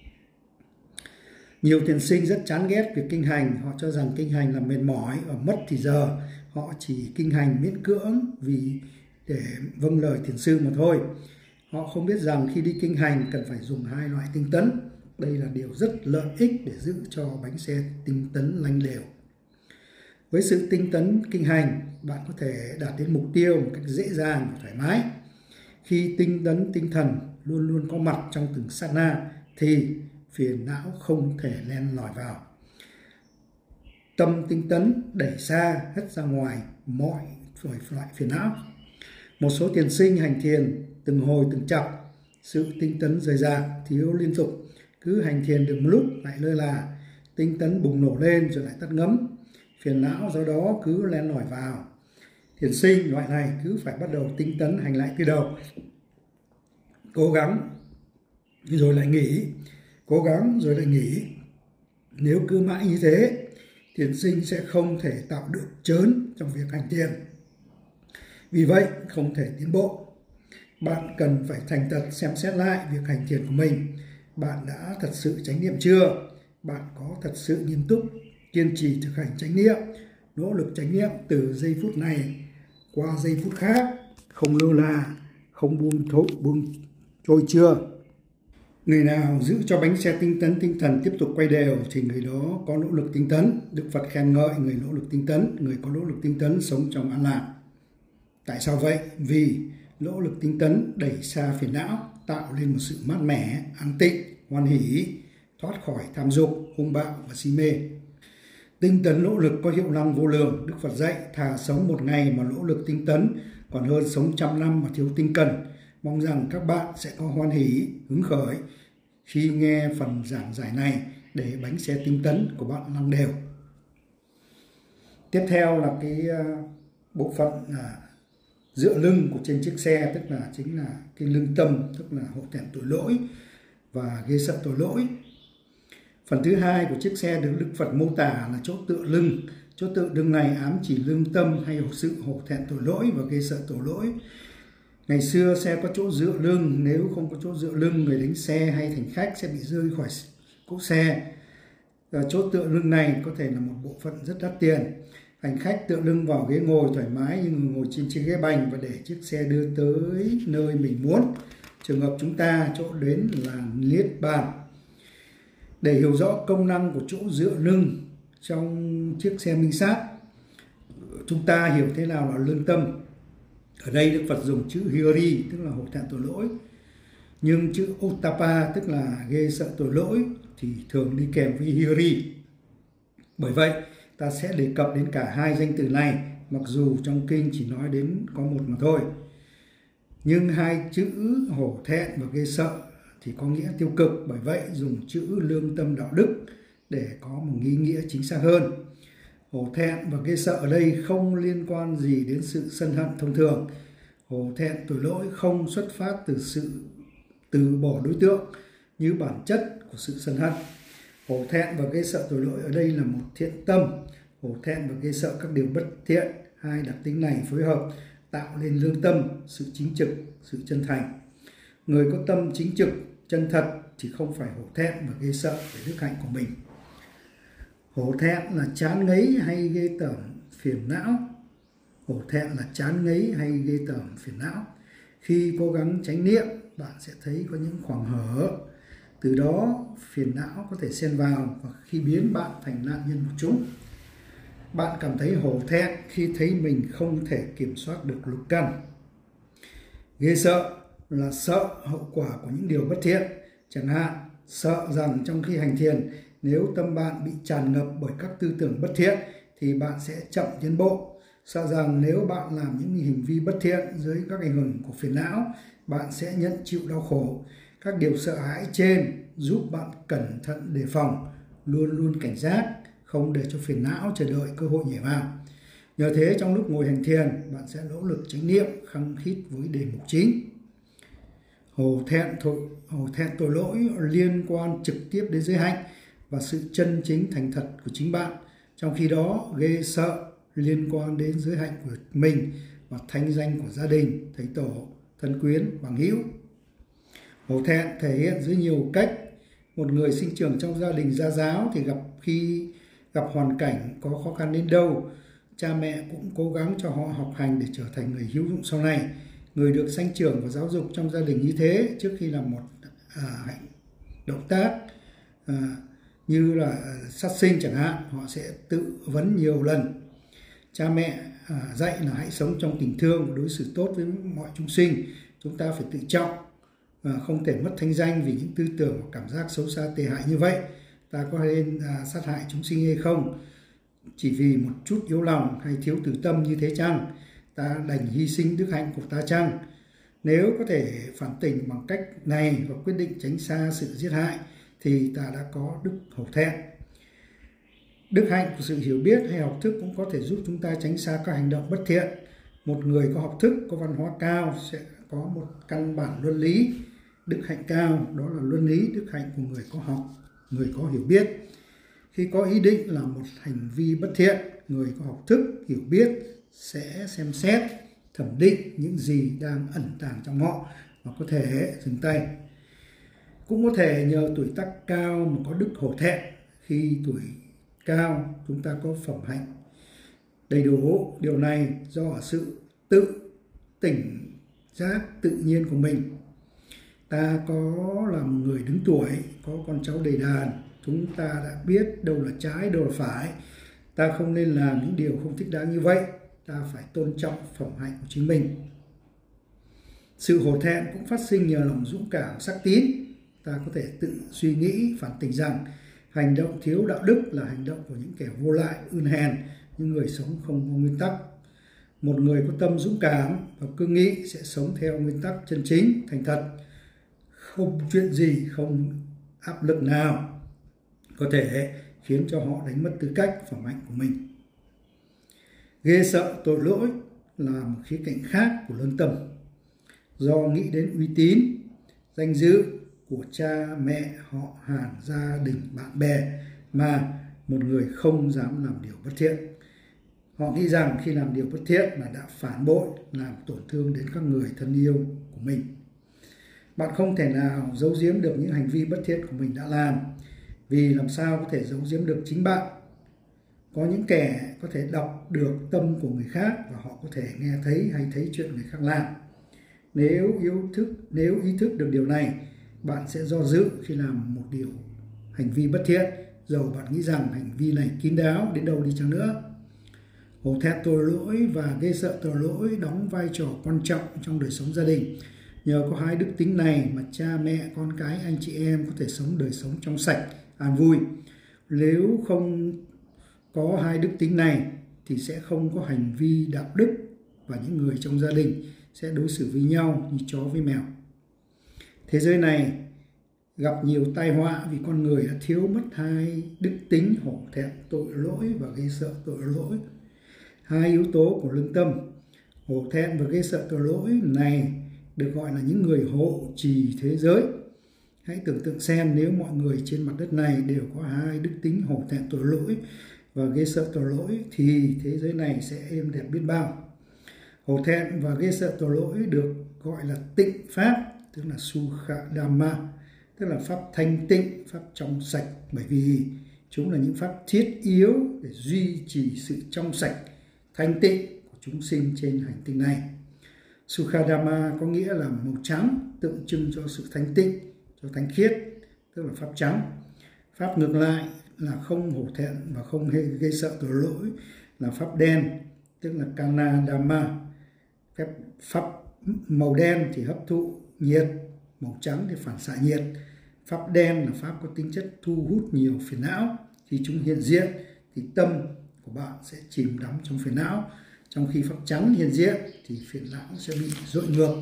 Nhiều thiền sinh rất chán ghét việc kinh hành. Họ cho rằng kinh hành là mệt mỏi và mất thì giờ. Họ chỉ kinh hành miễn cưỡng vì để vâng lời thiền sư mà thôi. Họ không biết rằng khi đi kinh hành cần phải dùng hai loại tinh tấn. Đây là điều rất lợi ích để giữ cho bánh xe tinh tấn lanh đều. Với sự tinh tấn kinh hành, bạn có thể đạt đến mục tiêu một cách dễ dàng và thoải mái. Khi tinh tấn tinh thần luôn luôn có mặt trong từng sát na thì phiền não không thể len lỏi vào. Tâm tinh tấn đẩy xa, hất ra ngoài mọi loại phiền não. Một số thiền sinh hành thiền từng hồi từng chập, sự tinh tấn rời rạc, thiếu liên tục, cứ hành thiền được một lúc lại lơ là, tinh tấn bùng nổ lên rồi lại tắt ngấm, phiền não do đó cứ len lỏi vào. Thiền sinh loại này cứ phải bắt đầu tinh tấn hành lại từ đầu, cố gắng rồi lại nghỉ, cố gắng rồi lại nghỉ. Nếu cứ mãi như thế, thiền sinh sẽ không thể tạo được chớn trong việc hành thiền. Vì vậy, không thể tiến bộ. Bạn cần phải thành thật xem xét lại việc hành thiền của mình. Bạn đã thật sự chánh niệm chưa? Bạn có thật sự nghiêm túc, kiên trì thực hành chánh niệm, nỗ lực chánh niệm từ giây phút này qua giây phút khác, không lơ là, không buông thối, buông trôi chưa? Người nào giữ cho bánh xe tinh tấn tinh thần tiếp tục quay đều thì người đó có nỗ lực tinh tấn. Đức Phật khen ngợi người nỗ lực tinh tấn, người có nỗ lực tinh tấn sống trong an lạc. Tại sao vậy? Vì nỗ lực tinh tấn đẩy xa phiền não, tạo lên một sự mát mẻ, an tịnh, hoan hỷ, thoát khỏi tham dục, hung bạo và si mê. Tinh tấn nỗ lực có hiệu năng vô lượng. Đức Phật dạy thà sống một ngày mà nỗ lực tinh tấn còn hơn sống trăm năm mà thiếu tinh cần. Mong rằng các bạn sẽ có hoan hỷ, hứng khởi khi nghe phần giảng giải này để bánh xe tinh tấn của bạn lăn đều. Tiếp theo là cái bộ phận là dựa lưng của trên chiếc xe, tức là chính là cái lưng tâm, tức là hổ thẹn tội lỗi và ghê sợ tội lỗi. Phần thứ hai của chiếc xe được Đức Phật mô tả là chỗ tựa lưng. Chỗ tựa lưng này ám chỉ lương tâm hay sự hổ thẹn tội lỗi và ghê sợ tội lỗi. Ngày xưa xe có chỗ dựa lưng, nếu không có chỗ dựa lưng, người đánh xe hay hành khách sẽ bị rơi khỏi cỗ xe. Và chỗ tựa lưng này có thể là một bộ phận rất đắt tiền. Hành khách tựa lưng vào ghế ngồi thoải mái như người ngồi trên chiếc ghế bành và để chiếc xe đưa tới nơi mình muốn. Trường hợp chúng ta, chỗ đến là Niết Bàn. Để hiểu rõ công năng của chỗ dựa lưng trong chiếc xe minh sát, chúng ta hiểu thế nào là lương tâm. Ở đây Đức Phật dùng chữ Hiri, tức là hổ thẹn tội lỗi. Nhưng chữ Ottappa, tức là ghê sợ tội lỗi, thì thường đi kèm với Hiri. Bởi vậy, ta sẽ đề cập đến cả hai danh từ này, mặc dù trong kinh chỉ nói đến có một mà thôi. Nhưng hai chữ hổ thẹn và ghê sợ thì có nghĩa tiêu cực, bởi vậy dùng chữ lương tâm đạo đức để có một ý nghĩa chính xác hơn. Hổ thẹn và ghê sợ ở đây không liên quan gì đến sự sân hận thông thường. Hổ thẹn tội lỗi không xuất phát từ sự từ bỏ đối tượng như bản chất của sự sân hận. Hổ thẹn và ghê sợ tội lỗi ở đây là một thiện tâm. Hổ thẹn và ghê sợ các điều bất thiện, hai đặc tính này phối hợp tạo nên lương tâm, sự chính trực, sự chân thành. Người có tâm chính trực, chân thật thì không phải hổ thẹn và ghê sợ về đức hạnh của mình. Hổ thẹn là chán ngấy hay ghê tởm phiền não. Hổ thẹn là chán ngấy hay ghê tởm phiền não. Khi cố gắng chánh niệm, bạn sẽ thấy có những khoảng hở. Từ đó phiền não có thể xen vào và khi biến bạn thành nạn nhân của chúng. Bạn cảm thấy hổ thẹn khi thấy mình không thể kiểm soát được lục căn. Ghê sợ là sợ hậu quả của những điều bất thiện. Chẳng hạn, sợ rằng trong khi hành thiền, nếu tâm bạn bị tràn ngập bởi các tư tưởng bất thiện thì bạn sẽ chậm tiến bộ. Sợ rằng nếu bạn làm những hành vi bất thiện dưới các ảnh hưởng của phiền não, bạn sẽ nhận chịu đau khổ. Các điều sợ hãi trên giúp bạn cẩn thận đề phòng, luôn luôn cảnh giác, không để cho phiền não chờ đợi cơ hội nhảy vào. Nhờ thế, trong lúc ngồi hành thiền, bạn sẽ nỗ lực chánh niệm khăng khít với đề mục chính. Hổ thẹn tội, hổ thẹn tội lỗi liên quan trực tiếp đến giới hạnh và sự chân chính thành thật của chính bạn. Trong khi đó, ghê sợ liên quan đến giới hạnh của mình và thanh danh của gia đình, thầy tổ, thân quyến, bằng hữu. Hổ thẹn thể hiện dưới nhiều cách. Một người sinh trưởng trong gia đình gia giáo thì gặp khi gặp hoàn cảnh có khó khăn đến đâu, cha mẹ cũng cố gắng cho họ học hành để trở thành người hữu dụng sau này. Người được sanh trưởng và giáo dục trong gia đình như thế, trước khi làm một à, hành động tác à, như là sát sinh chẳng hạn, họ sẽ tự vấn nhiều lần. Cha mẹ à, dạy là hãy sống trong tình thương và đối xử tốt với mọi chúng sinh. Chúng ta phải tự trọng, à, không thể mất thanh danh vì những tư tưởng và cảm giác xấu xa tệ hại như vậy. Ta có nên à, sát hại chúng sinh hay không? Chỉ vì một chút yếu lòng hay thiếu từ tâm như thế chăng? Ta đành hy sinh đức hạnh của ta chăng? Nếu có thể phản tỉnh bằng cách này và quyết định tránh xa sự giết hại thì ta đã có đức hổ thẹn. Đức hạnh của sự hiểu biết hay học thức cũng có thể giúp chúng ta tránh xa các hành động bất thiện. Một người có học thức, có văn hóa cao sẽ có một căn bản luân lý. Đức hạnh cao đó là luân lý, đức hạnh của người có học, người có hiểu biết. Khi có ý định làm một hành vi bất thiện, người có học thức, hiểu biết sẽ xem xét, thẩm định những gì đang ẩn tàng trong họ và có thể dừng tay. Cũng có thể nhờ tuổi tác cao mà có đức hổ thẹn. Khi tuổi cao chúng ta có phẩm hạnh đầy đủ. Điều này do sự tự tỉnh giác tự nhiên của mình. Ta có là một người đứng tuổi, có con cháu đầy đàn, chúng ta đã biết đâu là trái, đâu là phải. Ta không nên làm những điều không thích đáng như vậy. Ta phải tôn trọng phẩm hạnh của chính mình. Sự hổ thẹn cũng phát sinh nhờ lòng dũng cảm sắc tín. Ta có thể tự suy nghĩ, phản tỉnh rằng hành động thiếu đạo đức là hành động của những kẻ vô lại, ươn hèn, những người sống không có nguyên tắc. Một người có tâm dũng cảm và cương nghị sẽ sống theo nguyên tắc chân chính, thành thật. Không chuyện gì, không áp lực nào có thể khiến cho họ đánh mất tư cách, phẩm hạnh của mình. Ghê sợ tội lỗi là một khía cạnh khác của lương tâm. Do nghĩ đến uy tín, danh dự của cha mẹ, họ hàng, gia đình, bạn bè mà một người không dám làm điều bất thiện. Họ nghĩ rằng khi làm điều bất thiện là đã phản bội, làm tổn thương đến các người thân yêu của mình. Bạn không thể nào giấu giếm được những hành vi bất thiện của mình đã làm, vì làm sao có thể giấu giếm được chính bạn. Có những kẻ có thể đọc được tâm của người khác và họ có thể nghe thấy hay thấy chuyện người khác làm. Nếu yêu thức, nếu ý thức được điều này, bạn sẽ do dự khi làm một điều hành vi bất thiện, dầu bạn nghĩ rằng hành vi này kín đáo đến đâu đi chăng nữa. Hổ thẹn tội lỗi và ghê sợ tội lỗi đóng vai trò quan trọng trong đời sống gia đình. Nhờ có hai đức tính này mà cha mẹ, con cái, anh chị em có thể sống đời sống trong sạch, an vui. Nếu không có hai đức tính này thì sẽ không có hành vi đạo đức và những người trong gia đình sẽ đối xử với nhau như chó với mèo. Thế giới này gặp nhiều tai họa vì con người đã thiếu mất hai đức tính hổ thẹn tội lỗi và ghê sợ tội lỗi. Hai yếu tố của lương tâm, hổ thẹn và ghê sợ tội lỗi này được gọi là những người hộ trì thế giới. Hãy tưởng tượng xem nếu mọi người trên mặt đất này đều có hai đức tính hổ thẹn tội lỗi và ghê sợ tội lỗi thì thế giới này sẽ êm đẹp biết bao. Hổ thẹn và ghê sợ tội lỗi được gọi là tịnh pháp, tức là Sukha Dhamma, tức là pháp thanh tịnh, pháp trong sạch, bởi vì chúng là những pháp thiết yếu để duy trì sự trong sạch, thanh tịnh của chúng sinh trên hành tinh này. Sukha Dhamma có nghĩa là màu trắng, tượng trưng cho sự thanh tịnh, cho thánh khiết, tức là pháp trắng. Pháp ngược lại là không hổ thẹn và không gây sợ tội lỗi là pháp đen, tức là Kana Dhamma. Phép pháp màu đen thì hấp thụ nhiệt, màu trắng thì phản xạ nhiệt. Pháp đen là pháp có tính chất thu hút nhiều phiền não. Khi chúng hiện diện thì tâm của bạn sẽ chìm đắm trong phiền não. Trong khi pháp trắng hiện diện thì phiền não sẽ bị dội ngược.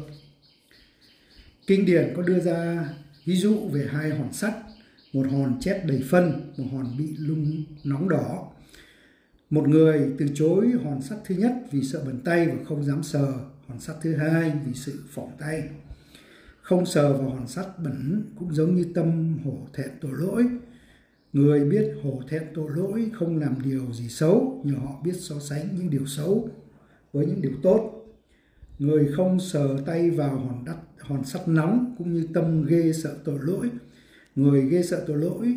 Kinh điển có đưa ra ví dụ về hai hòn sắt, một hòn chét đầy phân, một hòn bị lung nóng đỏ. Một người từ chối hòn sắt thứ nhất vì sợ bẩn tay và không dám sờ hòn sắt thứ hai vì sự phỏng tay. Không sờ vào hòn sắt bẩn cũng giống như tâm hổ thẹn tội lỗi. Người biết hổ thẹn tội lỗi không làm điều gì xấu, nhờ họ biết so sánh những điều xấu với những điều tốt. Người không sờ tay vào hòn, đắt, hòn sắt nóng cũng như tâm ghê sợ tội lỗi. Người ghê sợ tội lỗi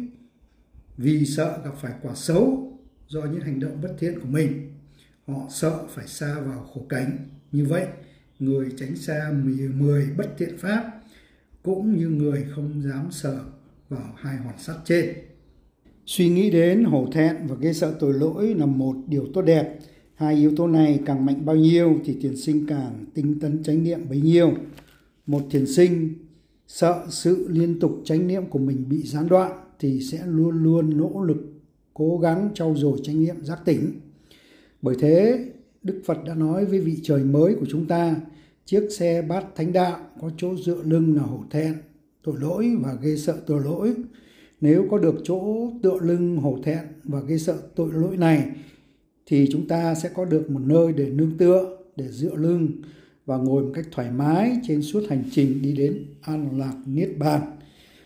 vì sợ gặp phải quả xấu do những hành động bất thiện của mình. Họ sợ phải sa vào khổ cảnh. Như vậy, người tránh xa mười bất thiện pháp cũng như người không dám sờ vào hai hòn sắt trên. Suy nghĩ đến hổ thẹn và ghê sợ tội lỗi là một điều tốt đẹp. Hai yếu tố này càng mạnh bao nhiêu thì thiền sinh càng tinh tấn chánh niệm bấy nhiêu. Một thiền sinh sợ sự liên tục chánh niệm của mình bị gián đoạn thì sẽ luôn luôn nỗ lực cố gắng trau dồi chánh niệm giác tỉnh. Bởi thế, Đức Phật đã nói với vị trời mới của chúng ta, chiếc xe bát thánh đạo có chỗ dựa lưng là hổ thẹn, tội lỗi và ghê sợ tội lỗi. Nếu có được chỗ tựa lưng hổ thẹn và ghê sợ tội lỗi này thì chúng ta sẽ có được một nơi để nương tựa, để dựa lưng và ngồi một cách thoải mái trên suốt hành trình đi đến an lạc niết bàn.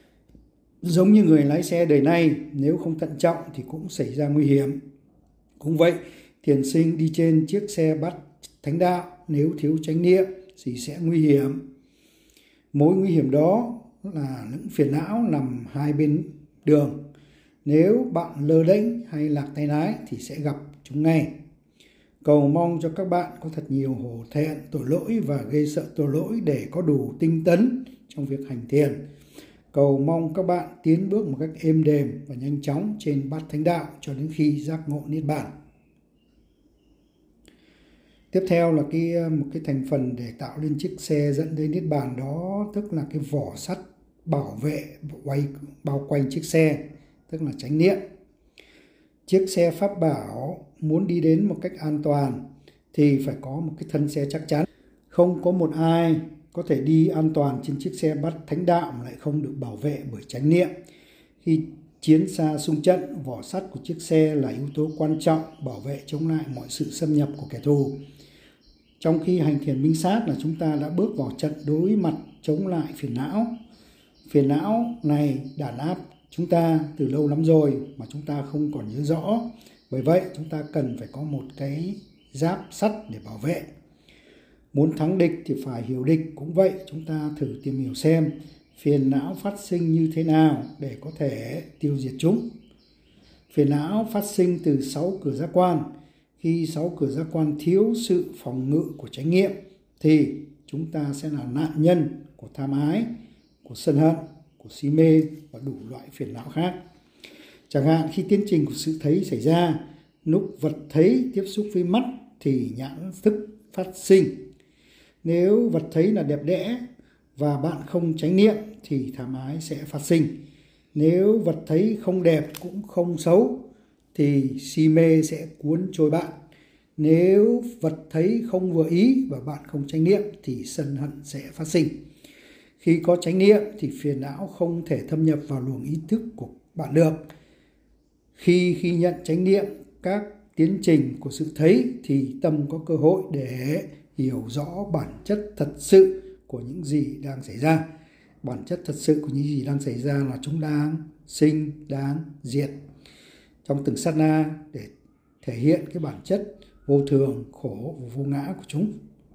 Giống như người lái xe đời này, nếu không thận trọng thì cũng xảy ra nguy hiểm. Cũng vậy, thiền sinh đi trên chiếc xe bát thánh đạo, nếu thiếu chánh niệm thì sẽ nguy hiểm. Mối nguy hiểm đó là những phiền não nằm hai bên đường. Nếu bạn lơ đễnh hay lạc tay lái thì sẽ gặp chúng ngay. Cầu mong cho các bạn có thật nhiều hổ thẹn, tội lỗi và ghê sợ tội lỗi để có đủ tinh tấn trong việc hành thiền. Cầu mong các bạn tiến bước một cách êm đềm và nhanh chóng trên bát thánh đạo cho đến khi giác ngộ niết bàn. Tiếp theo là cái một cái thành phần để tạo lên chiếc xe dẫn đến niết bàn, đó tức là cái vỏ sắt bảo vệ quay bao quanh chiếc xe, tức là chánh niệm. Chiếc xe pháp bảo muốn đi đến một cách an toàn thì phải có một cái thân xe chắc chắn. Không có một ai có thể đi an toàn trên chiếc xe bát thánh đạo mà lại không được bảo vệ bởi chánh niệm. Khi Chiến xa xung trận, vỏ sắt của chiếc xe là yếu tố quan trọng bảo vệ chống lại mọi sự xâm nhập của kẻ thù. Trong khi hành thiền minh sát là chúng ta đã bước vào trận đối mặt chống lại phiền não. Phiền não này đàn áp chúng ta từ lâu lắm rồi mà chúng ta không còn nhớ rõ. Bởi vậy chúng ta cần phải có một cái giáp sắt để bảo vệ. Muốn thắng địch thì phải hiểu địch. Cũng vậy, chúng ta thử tìm hiểu xem phiền não phát sinh như thế nào để có thể tiêu diệt chúng. Phiền não phát sinh từ sáu cửa giác quan. Khi sáu cửa giác quan thiếu sự phòng ngự của chánh niệm thì chúng ta sẽ là nạn nhân của tham ái, của sân hận, của si mê và đủ loại phiền não khác. Chẳng hạn khi tiến trình của sự thấy xảy ra, lúc vật thấy tiếp xúc với mắt thì nhãn thức phát sinh. Nếu vật thấy là đẹp đẽ và bạn không chánh niệm thì tham ái sẽ phát sinh. Nếu vật thấy không đẹp cũng không xấu thì si mê sẽ cuốn trôi bạn. Nếu vật thấy không vừa ý và bạn không chánh niệm thì sân hận sẽ phát sinh. Khi có chánh niệm thì phiền não không thể thâm nhập vào luồng ý thức của bạn được. Khi khi nhận chánh niệm các tiến trình của sự thấy thì tâm có cơ hội để hiểu rõ bản chất thật sự của những gì đang xảy ra. Bản chất thật sự của những gì đang xảy ra là chúng đang sinh, đang diệt trong từng sát na để thể hiện cái bản chất vô thường, khổ và vô ngã của chúng.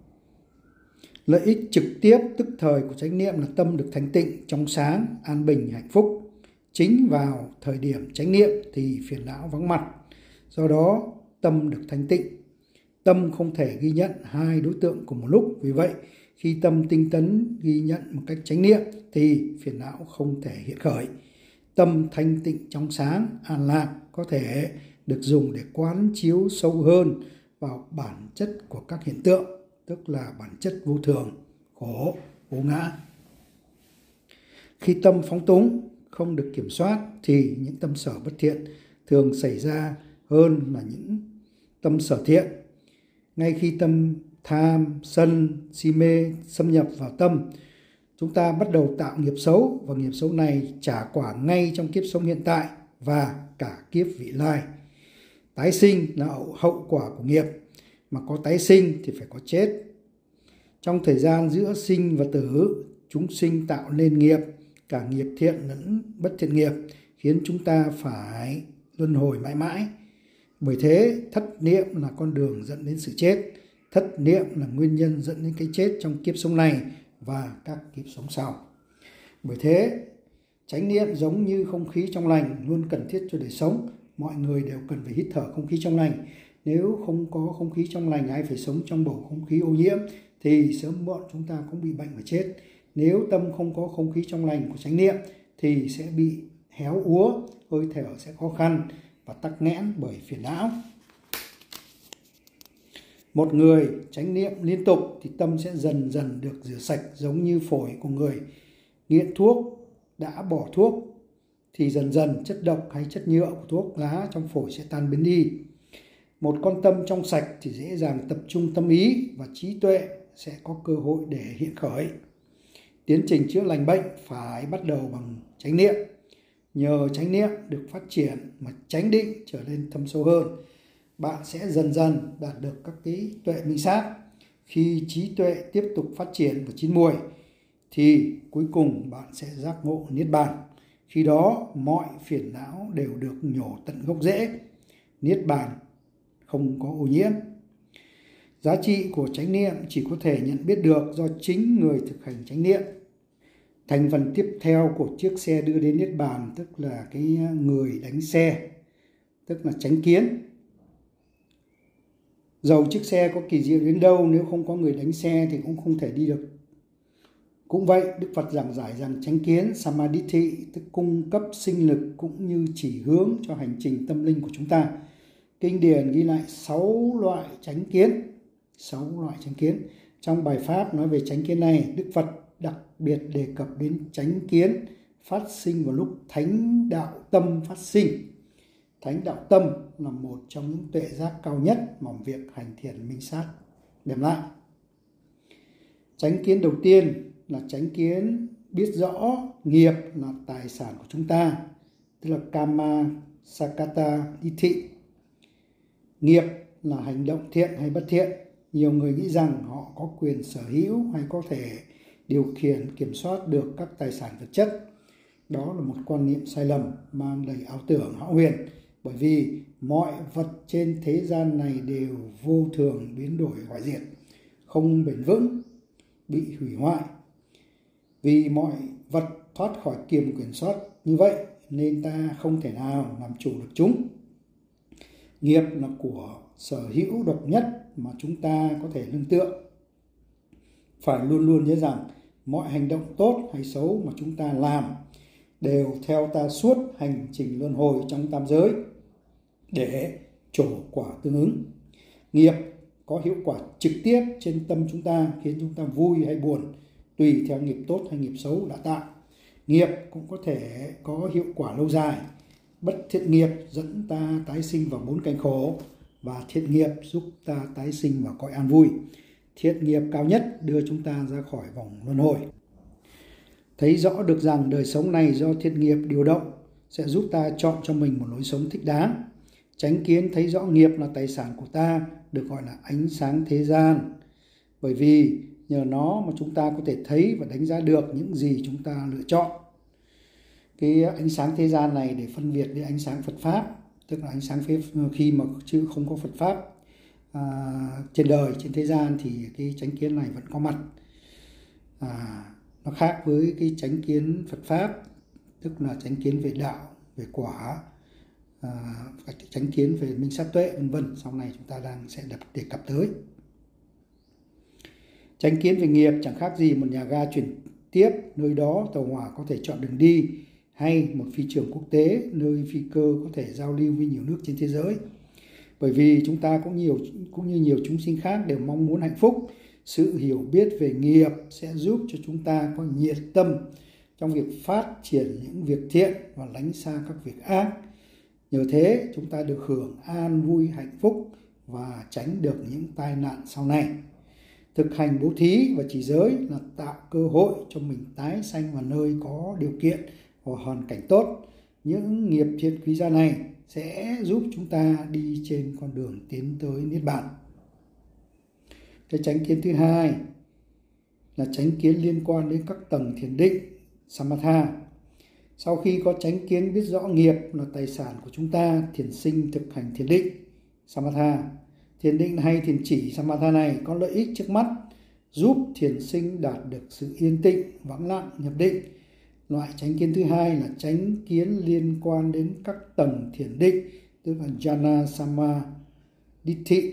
Lợi ích trực tiếp tức thời của chánh niệm là tâm được thanh tịnh, trong sáng, an bình, hạnh phúc. Chính vào thời điểm chánh niệm thì phiền não vắng mặt. Do đó tâm được thanh tịnh. Tâm không thể ghi nhận hai đối tượng cùng một lúc. Vì vậy khi tâm tinh tấn ghi nhận một cách chánh niệm thì phiền não không thể hiện khởi. Tâm thanh tịnh trong sáng, an lạc có thể được dùng để quán chiếu sâu hơn vào bản chất của các hiện tượng, tức là bản chất vô thường, khổ, vô ngã. Khi tâm phóng túng, không được kiểm soát thì những tâm sở bất thiện thường xảy ra hơn là những tâm sở thiện. Ngay khi tâm tham, sân, si mê xâm nhập vào tâm, chúng ta bắt đầu tạo nghiệp xấu và nghiệp xấu này trả quả ngay trong kiếp sống hiện tại và cả kiếp vị lai. Tái sinh là hậu quả của nghiệp, mà có tái sinh thì phải có chết. Trong thời gian giữa sinh và tử, chúng sinh tạo nên nghiệp, cả nghiệp thiện lẫn bất thiện nghiệp, khiến chúng ta phải luân hồi mãi mãi. Bởi thế, thất niệm là con đường dẫn đến sự chết. Thất niệm là nguyên nhân dẫn đến cái chết trong kiếp sống này và các kiếp sống sau. Bởi thế, chánh niệm giống như không khí trong lành, luôn cần thiết cho đời sống. Mọi người đều cần phải hít thở không khí trong lành. Nếu không có không khí trong lành, ai phải sống trong bầu không khí ô nhiễm thì sớm muộn chúng ta cũng bị bệnh và chết. Nếu tâm không có không khí trong lành của chánh niệm thì sẽ bị héo úa, hơi thở sẽ khó khăn và tắc nghẽn bởi phiền não. Một người chánh niệm liên tục thì tâm sẽ dần dần được rửa sạch, giống như phổi của người nghiện thuốc đã bỏ thuốc thì dần dần chất độc hay chất nhựa của thuốc lá trong phổi sẽ tan biến đi. Một con tâm trong sạch thì dễ dàng tập trung tâm ý và trí tuệ sẽ có cơ hội để hiện khởi. Tiến trình chữa lành bệnh phải bắt đầu bằng chánh niệm. Nhờ chánh niệm được phát triển mà chánh định trở nên thâm sâu hơn, bạn sẽ dần dần đạt được các cái tuệ minh sát. Khi trí tuệ tiếp tục phát triển và chín muồi thì cuối cùng bạn sẽ giác ngộ niết bàn. Khi đó mọi phiền não đều được nhổ tận gốc rễ. Niết bàn không có ô nhiễm. Giá trị của chánh niệm chỉ có thể nhận biết được do chính người thực hành chánh niệm. Thành phần tiếp theo của chiếc xe đưa đến niết bàn tức là cái người đánh xe, tức là chánh kiến. Dầu chiếc xe có kỳ diệu đến đâu, nếu không có người đánh xe thì cũng không thể đi được. Cũng vậy, Đức Phật giảng giải rằng chánh kiến, samadhi, tức cung cấp sinh lực cũng như chỉ hướng cho hành trình tâm linh của chúng ta. Kinh điển ghi lại sáu loại chánh kiến. sáu loại chánh kiến. Trong bài pháp nói về chánh kiến này, Đức Phật đặc biệt đề cập đến chánh kiến phát sinh vào lúc thánh đạo tâm phát sinh. Thánh đạo tâm là một trong những tuệ giác cao nhất mà việc hành thiền minh sát đem lại. Chánh kiến đầu tiên là chánh kiến biết rõ nghiệp là tài sản của chúng ta, tức là Kama Sakata Ditti. Nghiệp là hành động thiện hay bất thiện. Nhiều người nghĩ rằng họ có quyền sở hữu hay có thể điều khiển, kiểm soát được các tài sản vật chất. Đó là một quan niệm sai lầm mang đầy ảo tưởng hão huyền, bởi vì mọi vật trên thế gian này đều vô thường, biến đổi, hoại diệt, không bền vững, bị hủy hoại. Vì mọi vật thoát khỏi kiểm kiểm soát như vậy nên ta không thể nào làm chủ được chúng. Nghiệp là của sở hữu độc nhất mà chúng ta có thể nương tựa. Phải luôn luôn nhớ rằng mọi hành động tốt hay xấu mà chúng ta làm đều theo ta suốt hành trình luân hồi trong tam giới để trổ quả tương ứng. Nghiệp có hiệu quả trực tiếp trên tâm chúng ta, khiến chúng ta vui hay buồn tùy theo nghiệp tốt hay nghiệp xấu đã tạo. Nghiệp cũng có thể có hiệu quả lâu dài. Bất thiện nghiệp dẫn ta tái sinh vào bốn cảnh khổ, và thiện nghiệp giúp ta tái sinh vào cõi an vui. Thiện nghiệp cao nhất đưa chúng ta ra khỏi vòng luân hồi. Thấy rõ được rằng đời sống này do thiện nghiệp điều động sẽ giúp ta chọn cho mình một lối sống thích đáng. Chánh kiến thấy rõ nghiệp là tài sản của ta, được gọi là ánh sáng thế gian. Bởi vì nhờ nó mà chúng ta có thể thấy và đánh giá được những gì chúng ta lựa chọn. Cái ánh sáng thế gian này để phân biệt với ánh sáng Phật Pháp, tức là ánh sáng khi mà chứ không có Phật Pháp à, trên đời, trên thế gian thì cái chánh kiến này vẫn có mặt. À, nó khác với cái chánh kiến Phật Pháp, tức là chánh kiến về đạo, về quả, à, chánh kiến về minh sát tuệ, vân vân. Sau này chúng ta đang sẽ đề cập tới. Chánh kiến về nghiệp chẳng khác gì một nhà ga chuyển tiếp, nơi đó tàu hỏa có thể chọn đường đi, hay một phi trường quốc tế, nơi phi cơ có thể giao lưu với nhiều nước trên thế giới. Bởi vì chúng ta cũng nhiều cũng như nhiều chúng sinh khác đều mong muốn hạnh phúc. Sự hiểu biết về nghiệp sẽ giúp cho chúng ta có nhiệt tâm trong việc phát triển những việc thiện và lánh xa các việc ác. Nhờ thế chúng ta được hưởng an vui hạnh phúc và tránh được những tai nạn sau này. Thực hành bố thí và trì giới là tạo cơ hội cho mình tái sanh vào nơi có điều kiện và hoàn cảnh tốt. Những nghiệp thiện quý giá này sẽ giúp chúng ta đi trên con đường tiến tới Niết Bàn. Cái chánh kiến thứ hai là chánh kiến liên quan đến các tầng thiền định, Samatha. Sau khi có chánh kiến biết rõ nghiệp là tài sản của chúng ta, thiền sinh thực hành thiền định, Samatha. Thiền định hay thiền chỉ Samatha này có lợi ích trước mắt, giúp thiền sinh đạt được sự yên tĩnh, vắng lặng, nhập định. Loại chánh kiến thứ hai là chánh kiến liên quan đến các tầng thiền định, tức là Jhana Samadhi.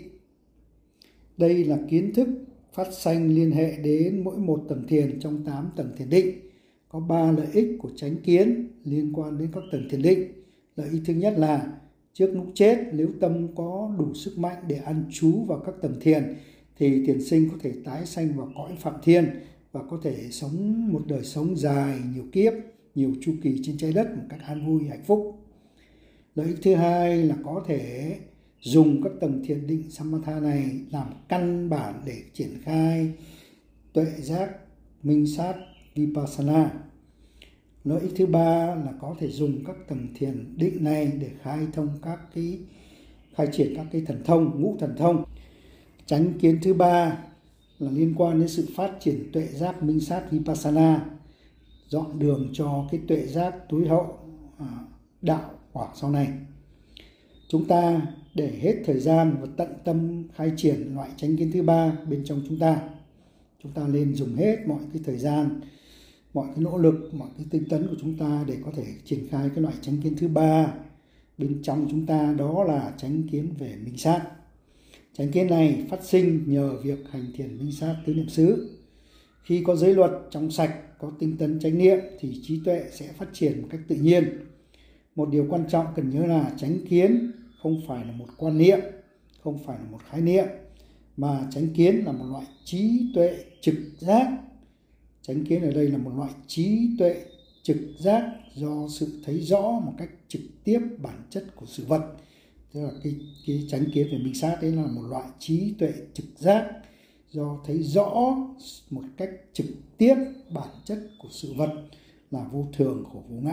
Đây là kiến thức phát sanh liên hệ đến mỗi một tầng thiền trong tám tầng thiền định. Có ba lợi ích của chánh kiến liên quan đến các tầng thiền định. Lợi ích thứ nhất là trước lúc chết, nếu tâm có đủ sức mạnh để an trú vào các tầng thiền, thì thiền sinh có thể tái sanh vào cõi Phạm Thiên và có thể sống một đời sống dài, nhiều kiếp, nhiều chu kỳ trên trái đất một cách an vui, hạnh phúc. Lợi ích thứ hai là có thể dùng các tầng thiền định Samatha này làm căn bản để triển khai tuệ giác, minh sát, Vipassana. Lợi ích thứ ba là có thể dùng các tầng thiền định này để khai thông các cái khai triển các cái thần thông, ngũ thần thông. Chánh kiến thứ ba là liên quan đến sự phát triển tuệ giác, minh sát, Vipassana, dọn đường cho cái tuệ giác tối hậu, đạo quả sau này. Chúng ta để hết thời gian và tận tâm khai triển loại chánh kiến thứ ba bên trong chúng ta. Chúng ta nên dùng hết mọi cái thời gian, mọi cái nỗ lực, mọi cái tinh tấn của chúng ta để có thể triển khai cái loại chánh kiến thứ ba bên trong chúng ta, đó là chánh kiến về minh sát. Chánh kiến này phát sinh nhờ việc hành thiền minh sát tứ niệm xứ. Khi có giới luật trong sạch, có tinh tấn chánh niệm thì trí tuệ sẽ phát triển một cách tự nhiên. Một điều quan trọng cần nhớ là chánh kiến không phải là một quan niệm, không phải là một khái niệm, mà chánh kiến là một loại trí tuệ trực giác. Chánh kiến ở đây là một loại trí tuệ trực giác do sự thấy rõ một cách trực tiếp bản chất của sự vật. Tức là cái, cái chánh kiến về minh sát đấy là một loại trí tuệ trực giác do thấy rõ một cách trực tiếp bản chất của sự vật là vô thường, khổ, vô ngã.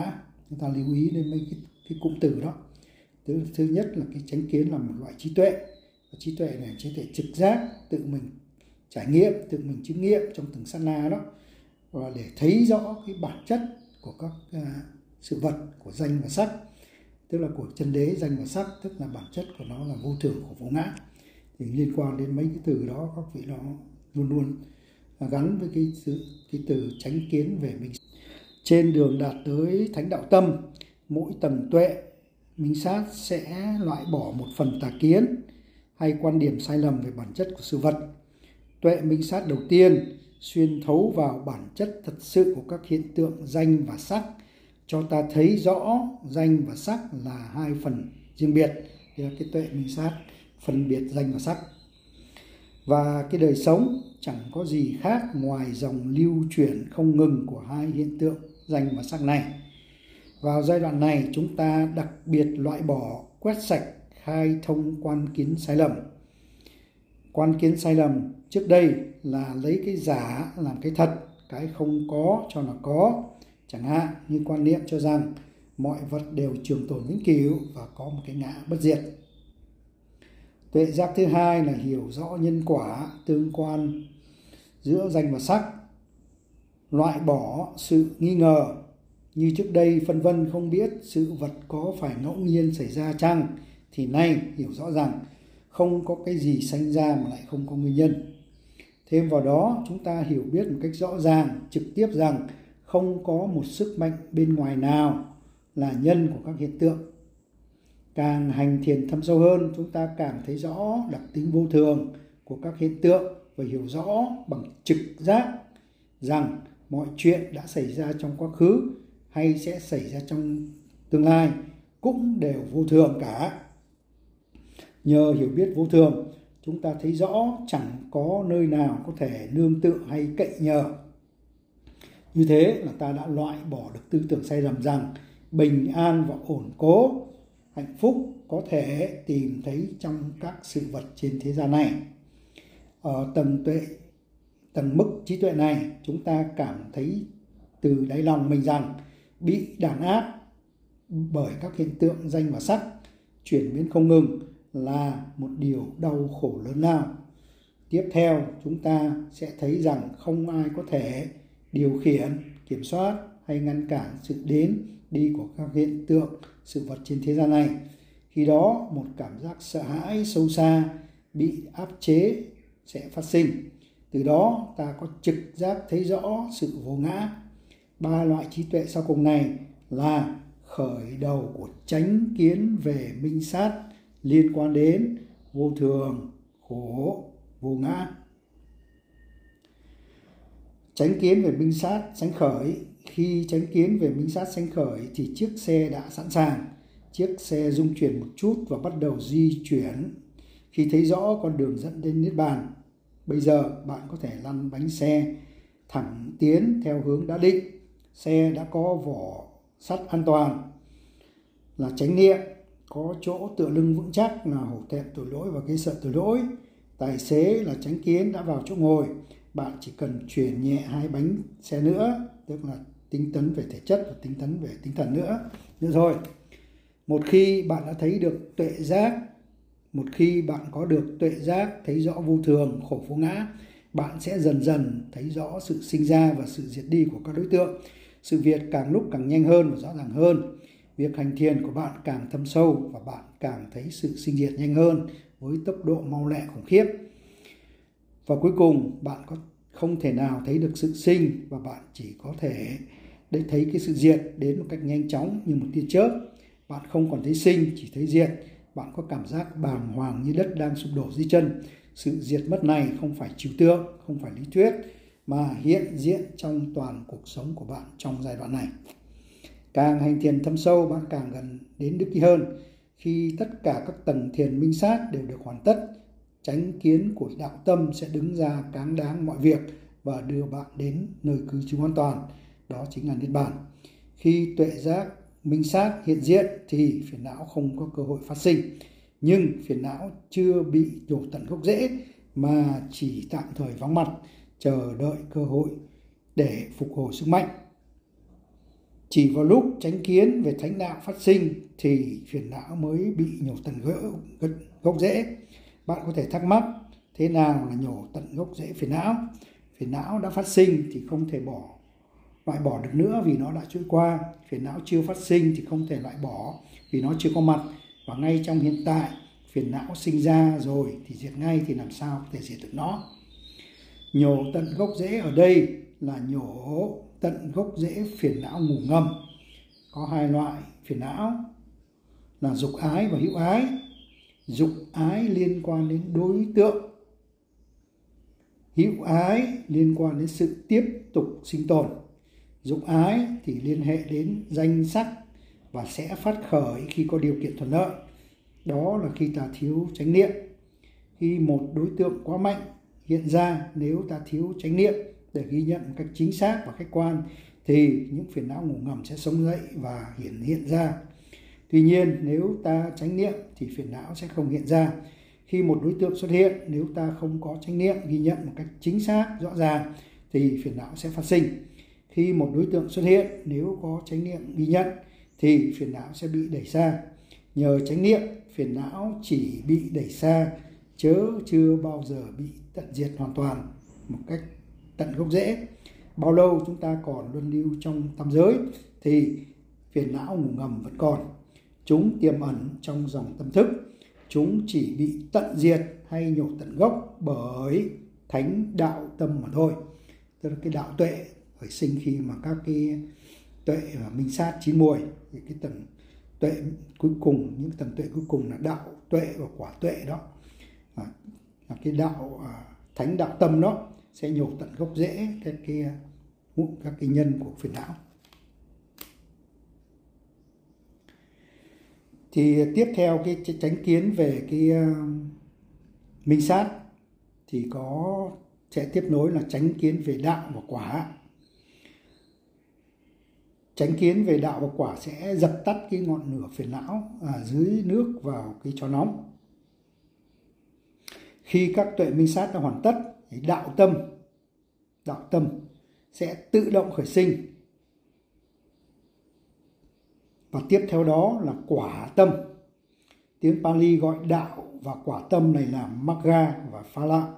Chúng ta lưu ý đến mấy cái, cái cụm từ đó. Thứ, thứ nhất là cái chánh kiến là một loại trí tuệ. Và trí tuệ này trí tuệ trực giác, tự mình trải nghiệm, tự mình chứng nghiệm trong từng sát na đó, và để thấy rõ cái bản chất của các uh, sự vật, của danh và sắc, tức là của chân đế danh và sắc, tức là bản chất của nó là vô thường, của vô ngã. Thì liên quan đến mấy cái từ đó, các vị nó luôn luôn gắn với cái, sự, cái từ chánh kiến về mình. Trên đường đạt tới thánh đạo tâm, mỗi tầng tuệ minh sát sẽ loại bỏ một phần tà kiến hay quan điểm sai lầm về bản chất của sự vật. Tuệ minh sát đầu tiên xuyên thấu vào bản chất thật sự của các hiện tượng danh và sắc, cho ta thấy rõ danh và sắc là hai phần riêng biệt. Đây là cái tuệ minh sát phân biệt danh và sắc. Và cái đời sống chẳng có gì khác ngoài dòng lưu chuyển không ngừng của hai hiện tượng danh và sắc này. Vào giai đoạn này, chúng ta đặc biệt loại bỏ, quét sạch, khai thông quan kiến sai lầm. Quan kiến sai lầm trước đây là lấy cái giả làm cái thật, cái không có cho là có. Chẳng hạn như quan niệm cho rằng mọi vật đều trường tồn vĩnh cửu và có một cái ngã bất diệt. Tuệ giác thứ hai là hiểu rõ nhân quả tương quan giữa danh và sắc, loại bỏ sự nghi ngờ. Như trước đây phân vân không biết sự vật có phải ngẫu nhiên xảy ra chăng, thì nay hiểu rõ rằng không có cái gì sanh ra mà lại không có nguyên nhân. Thêm vào đó, chúng ta hiểu biết một cách rõ ràng, trực tiếp rằng không có một sức mạnh bên ngoài nào là nhân của các hiện tượng. Càng hành thiền thâm sâu hơn, chúng ta càng thấy rõ đặc tính vô thường của các hiện tượng và hiểu rõ bằng trực giác rằng mọi chuyện đã xảy ra trong quá khứ hay sẽ xảy ra trong tương lai cũng đều vô thường cả. Nhờ hiểu biết vô thường, chúng ta thấy rõ chẳng có nơi nào có thể nương tựa hay cậy nhờ. Như thế là ta đã loại bỏ được tư tưởng sai lầm rằng bình an và ổn cố, hạnh phúc có thể tìm thấy trong các sự vật trên thế gian này. Ở tầng tuệ, tầng mức trí tuệ này, chúng ta cảm thấy từ đáy lòng mình rằng bị đàn áp bởi các hiện tượng danh và sắc chuyển biến không ngừng là một điều đau khổ lớn lao. Tiếp theo, chúng ta sẽ thấy rằng không ai có thể điều khiển, kiểm soát hay ngăn cản sự đến đi của các hiện tượng, sự vật trên thế gian này. Khi đó, một cảm giác sợ hãi sâu xa, bị áp chế sẽ phát sinh. Từ đó, ta có trực giác thấy rõ sự vô ngã. Ba loại trí tuệ sau cùng này là khởi đầu của chánh kiến về minh sát liên quan đến vô thường, khổ, vô ngã. Chánh kiến về minh sát sanh khởi. Khi chánh kiến về minh sát sanh khởi thì chiếc xe đã sẵn sàng. Chiếc xe rung chuyển một chút và bắt đầu di chuyển. Khi thấy rõ con đường dẫn đến Niết Bàn, bây giờ bạn có thể lăn bánh xe thẳng tiến theo hướng đã định. Xe đã có vỏ sắt an toàn là chánh niệm, có chỗ tựa lưng vững chắc là hổ thẹn tội lỗi và ghê sợ tội lỗi. Tài xế là chánh kiến đã vào chỗ ngồi. Bạn chỉ cần chuyển nhẹ hai bánh xe nữa, tức là tinh tấn về thể chất và tinh tấn về tinh thần nữa. Nữa rồi, một khi bạn đã thấy được tuệ giác, một khi bạn có được tuệ giác thấy rõ vô thường, khổ vô ngã, bạn sẽ dần dần thấy rõ sự sinh ra và sự diệt đi của các đối tượng. Sự việc càng lúc càng nhanh hơn và rõ ràng hơn. Việc hành thiền của bạn càng thâm sâu và bạn càng thấy sự sinh diệt nhanh hơn với tốc độ mau lẹ khủng khiếp. Và cuối cùng, bạn có không thể nào thấy được sự sinh và bạn chỉ có thể để thấy cái sự diệt đến một cách nhanh chóng như một tia chớp. Bạn không còn thấy sinh, chỉ thấy diệt. Bạn có cảm giác bàng hoàng như đất đang sụp đổ dưới chân. Sự diệt mất này không phải trừu tượng, không phải lý thuyết, mà hiện diện trong toàn cuộc sống của bạn trong giai đoạn này. Càng hành thiền thâm sâu, bạn càng gần đến Đức Kỳ hơn. Khi tất cả các tầng thiền minh sát đều được hoàn tất, chánh kiến của đạo tâm sẽ đứng ra cáng đáng mọi việc và đưa bạn đến nơi cư trú an toàn. Đó chính là Niết Bàn. Khi tuệ giác minh sát hiện diện thì phiền não không có cơ hội phát sinh. Nhưng phiền não chưa bị nhổ tận gốc rễ mà chỉ tạm thời vắng mặt, chờ đợi cơ hội để phục hồi sức mạnh. Chỉ vào lúc chánh kiến về thánh đạo phát sinh thì phiền não mới bị nhổ tận gốc, gốc rễ. Bạn có thể thắc mắc thế nào là nhổ tận gốc rễ phiền não? Phiền não đã phát sinh thì không thể bỏ loại bỏ được nữa vì nó đã trôi qua. Phiền não chưa phát sinh thì không thể loại bỏ vì nó chưa có mặt. Và ngay trong hiện tại, phiền não sinh ra rồi thì diệt ngay, thì làm sao có thể diệt được nó? Nhổ tận gốc rễ ở đây là nhổ tận gốc rễ phiền não ngủ ngầm. Có hai loại phiền não là dục ái và hữu ái. Dục ái liên quan đến đối tượng, hữu ái liên quan đến sự tiếp tục sinh tồn. Dục ái thì liên hệ đến danh sắc và sẽ phát khởi khi có điều kiện thuận lợi. Đó là khi ta thiếu chánh niệm. Khi một đối tượng quá mạnh hiện ra, nếu ta thiếu chánh niệm để ghi nhận một cách chính xác và khách quan thì những phiền não ngủ ngầm sẽ sống dậy và hiện hiện ra. Tuy nhiên, nếu ta chánh niệm thì phiền não sẽ không hiện ra. Khi một đối tượng xuất hiện, nếu ta không có chánh niệm ghi nhận một cách chính xác, rõ ràng thì phiền não sẽ phát sinh. Khi một đối tượng xuất hiện, nếu có chánh niệm ghi nhận thì phiền não sẽ bị đẩy xa. Nhờ chánh niệm, phiền não chỉ bị đẩy xa, chớ chưa bao giờ bị tận diệt hoàn toàn một cách tận gốc rễ. Bao lâu chúng ta còn luân lưu trong tam giới thì phiền não ngủ ngầm vẫn còn. Chúng tiềm ẩn trong dòng tâm thức. Chúng chỉ bị tận diệt hay nhổ tận gốc bởi thánh đạo tâm mà thôi. Tức là cái đạo tuệ khởi sinh khi mà các cái tuệ minh sát chín muồi, thì cái tầng tuệ cuối cùng, những tầng tuệ cuối cùng là đạo tuệ và quả tuệ đó, à, cái đạo à, thánh đạo tâm đó sẽ nhổ tận gốc rễ các cái các cái nhân của phiền não. Thì tiếp theo cái chánh kiến về cái uh, minh sát thì có sẽ tiếp nối là chánh kiến về đạo và quả. Chánh kiến về đạo và quả sẽ dập tắt cái ngọn lửa phiền não à, dưới nước vào cái chó nóng. Khi các tuệ minh sát đã hoàn tất thì đạo tâm, đạo tâm sẽ tự động khởi sinh. Và tiếp theo đó là quả tâm. Tiếng Pali gọi đạo và quả tâm này là Magga và Phala.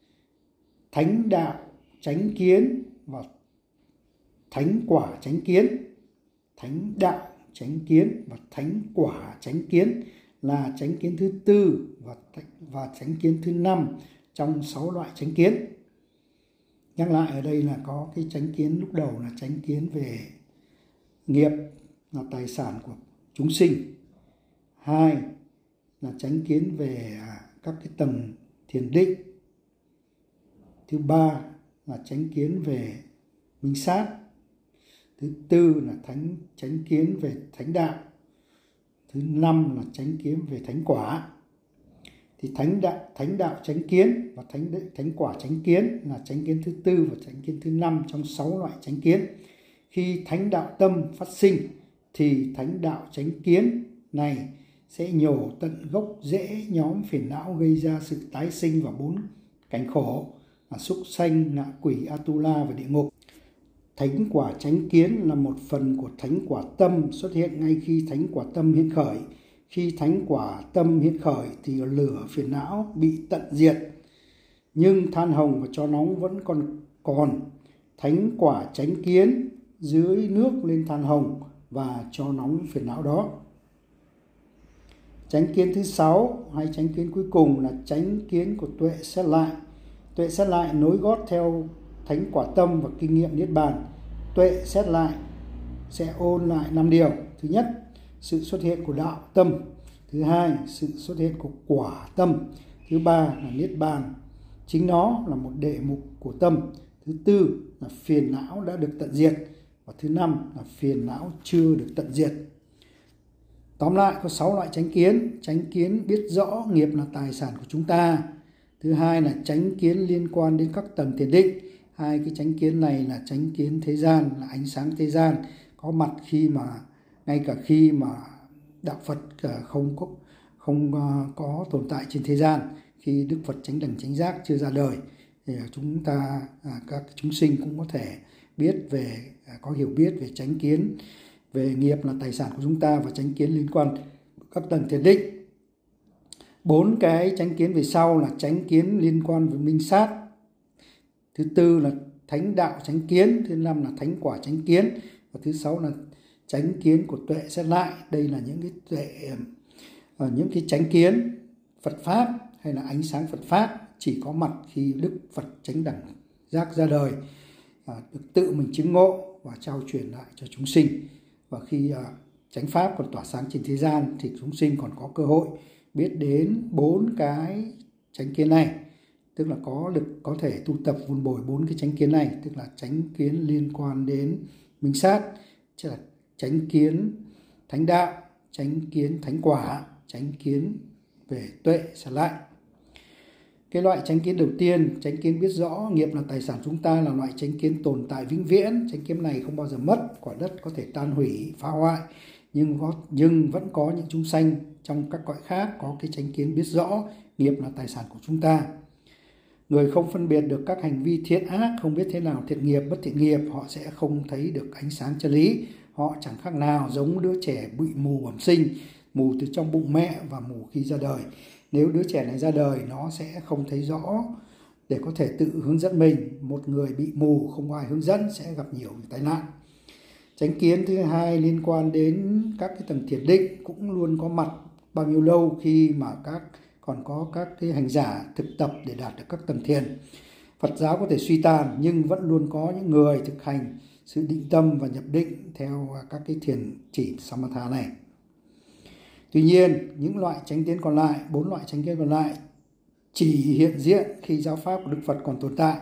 Thánh đạo chánh kiến và thánh quả chánh kiến. Thánh đạo chánh kiến và thánh quả chánh kiến là chánh kiến thứ tư và, và chánh kiến thứ năm trong sáu loại chánh kiến. Nhắc lại ở đây là có cái chánh kiến lúc đầu là chánh kiến về nghiệp là tài sản của chúng sinh. Hai là chánh kiến về các cái tầng thiền định. Thứ ba là chánh kiến về minh sát. Thứ tư là thánh chánh kiến về thánh đạo. Thứ năm là chánh kiến về thánh quả. Thì thánh đạo thánh đạo chánh kiến và thánh thánh quả chánh kiến là chánh kiến thứ tư và chánh kiến thứ năm trong sáu loại chánh kiến. Khi thánh đạo tâm phát sinh thì thánh đạo chánh kiến này sẽ nhổ tận gốc rễ nhóm phiền não gây ra sự tái sinh vào bốn cảnh khổ là súc sanh, ngạ quỷ, Atula và địa ngục. Thánh quả chánh kiến là một phần của thánh quả tâm xuất hiện ngay khi thánh quả tâm hiện khởi. Khi thánh quả tâm hiện khởi thì lửa phiền não bị tận diệt, nhưng than hồng và tro nóng vẫn còn còn. Thánh quả chánh kiến dưới nước lên than hồng và tro nóng phiền não đó. Chánh kiến thứ sáu hay chánh kiến cuối cùng là chánh kiến của tuệ xét lại. Tuệ xét lại nối gót theo thánh quả tâm và kinh nghiệm niết bàn. Tuệ xét lại sẽ ôn lại năm điều. Thứ nhất, sự xuất hiện của đạo tâm. Thứ hai, sự xuất hiện của quả tâm. Thứ ba là niết bàn, chính nó là một đệ mục của tâm. Thứ tư là phiền não đã được tận diệt. Và thứ năm là phiền não chưa được tận diệt. Tóm lại có sáu loại chánh kiến. Chánh kiến biết rõ nghiệp là tài sản của chúng ta. Thứ hai là chánh kiến liên quan đến các tầng thiền định. Hai cái chánh kiến này là chánh kiến thế gian, là ánh sáng thế gian, có mặt khi mà ngay cả khi mà đạo Phật không có không có tồn tại trên thế gian, khi Đức Phật chánh đẳng chánh giác chưa ra đời thì chúng ta các chúng sinh cũng có thể biết về có hiểu biết về chánh kiến về nghiệp là tài sản của chúng ta và chánh kiến liên quan các tầng thiền định. Bốn cái chánh kiến về sau là chánh kiến liên quan với minh sát. Thứ tư là thánh đạo chánh kiến. Thứ năm là thánh quả chánh kiến. Và thứ sáu là chánh kiến của tuệ xét lại. Đây là những cái tuệ, những cái chánh kiến Phật Pháp hay là ánh sáng Phật Pháp chỉ có mặt khi Đức Phật chánh đẳng giác ra đời, được tự mình chứng ngộ và trao truyền lại cho chúng sinh. Và khi chánh Pháp còn tỏa sáng trên thế gian thì chúng sinh còn có cơ hội biết đến bốn cái chánh kiến này, tức là có được có thể tu tập vun bồi bốn cái chánh kiến này, tức là chánh kiến liên quan đến minh sát, tức là chánh kiến thánh đạo, chánh kiến thánh quả, chánh kiến về tuệ trở lại. Cái loại chánh kiến đầu tiên, chánh kiến biết rõ nghiệp là tài sản chúng ta, là loại chánh kiến tồn tại vĩnh viễn. Chánh kiến này không bao giờ mất, quả đất có thể tan hủy, phá hoại, nhưng có, nhưng vẫn có những chúng sanh trong các cõi khác có cái chánh kiến biết rõ nghiệp là tài sản của chúng ta. Người không phân biệt được các hành vi thiện ác, không biết thế nào thiện nghiệp, bất thiện nghiệp, họ sẽ không thấy được ánh sáng chân lý. Họ chẳng khác nào giống đứa trẻ bị mù bẩm sinh, mù từ trong bụng mẹ và mù khi ra đời. Nếu đứa trẻ này ra đời, nó sẽ không thấy rõ để có thể tự hướng dẫn mình. Một người bị mù, không ai hướng dẫn sẽ gặp nhiều tai nạn. Chánh kiến thứ hai liên quan đến các cái tầng thiền định cũng luôn có mặt bao nhiêu lâu khi mà các còn có các cái hành giả thực tập để đạt được các tầng thiền. Phật giáo có thể suy tàn nhưng vẫn luôn có những người thực hành sự định tâm và nhập định theo các cái thiền chỉ Samatha này. Tuy nhiên, những loại chánh kiến còn lại, bốn loại chánh kiến còn lại chỉ hiện diện khi giáo pháp của Đức Phật còn tồn tại.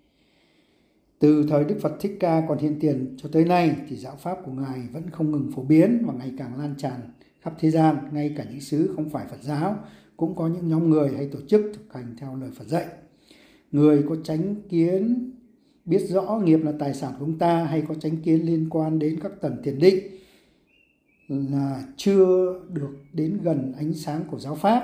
Từ thời Đức Phật Thích Ca còn hiện tiền cho tới nay thì giáo pháp của Ngài vẫn không ngừng phổ biến và ngày càng lan tràn khắp thế gian. Ngay cả những xứ không phải Phật giáo cũng có những nhóm người hay tổ chức thực hành theo lời Phật dạy. Người có chánh kiến biết rõ nghiệp là tài sản của chúng ta hay có chánh kiến liên quan đến các tầng thiền định là chưa được đến gần ánh sáng của giáo pháp.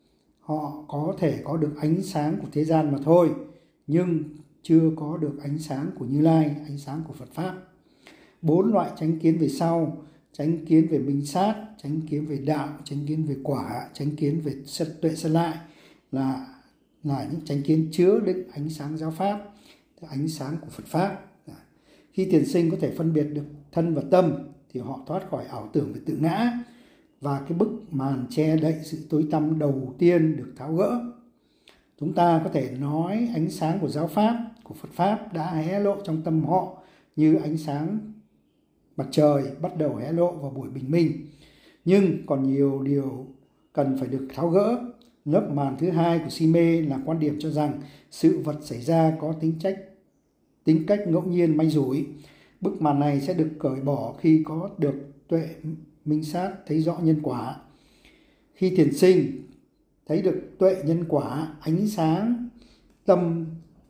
Họ có thể có được ánh sáng của thế gian mà thôi, nhưng chưa có được ánh sáng của Như Lai, ánh sáng của Phật Pháp. Bốn loại chánh kiến về sau, chánh kiến về minh sát, chánh kiến về đạo, chánh kiến về quả, chánh kiến về tuệ xét lại là là những chánh kiến chứa đựng ánh sáng giáo pháp, ánh sáng của Phật Pháp. Khi thiền sinh có thể phân biệt được thân và tâm thì họ thoát khỏi ảo tưởng về tự ngã và cái bức màn che đậy sự tối tăm đầu tiên được tháo gỡ. Chúng ta có thể nói ánh sáng của giáo pháp, của Phật Pháp đã hé lộ trong tâm họ như ánh sáng mặt trời bắt đầu hé lộ vào buổi bình minh. Nhưng còn nhiều điều cần phải được tháo gỡ. Lớp màn thứ hai của si mê là quan điểm cho rằng sự vật xảy ra có tính trách, tính cách ngẫu nhiên may rủi. Bức màn này sẽ được cởi bỏ khi có được tuệ minh sát thấy rõ nhân quả. Khi thiền sinh thấy được tuệ nhân quả, ánh sáng tâm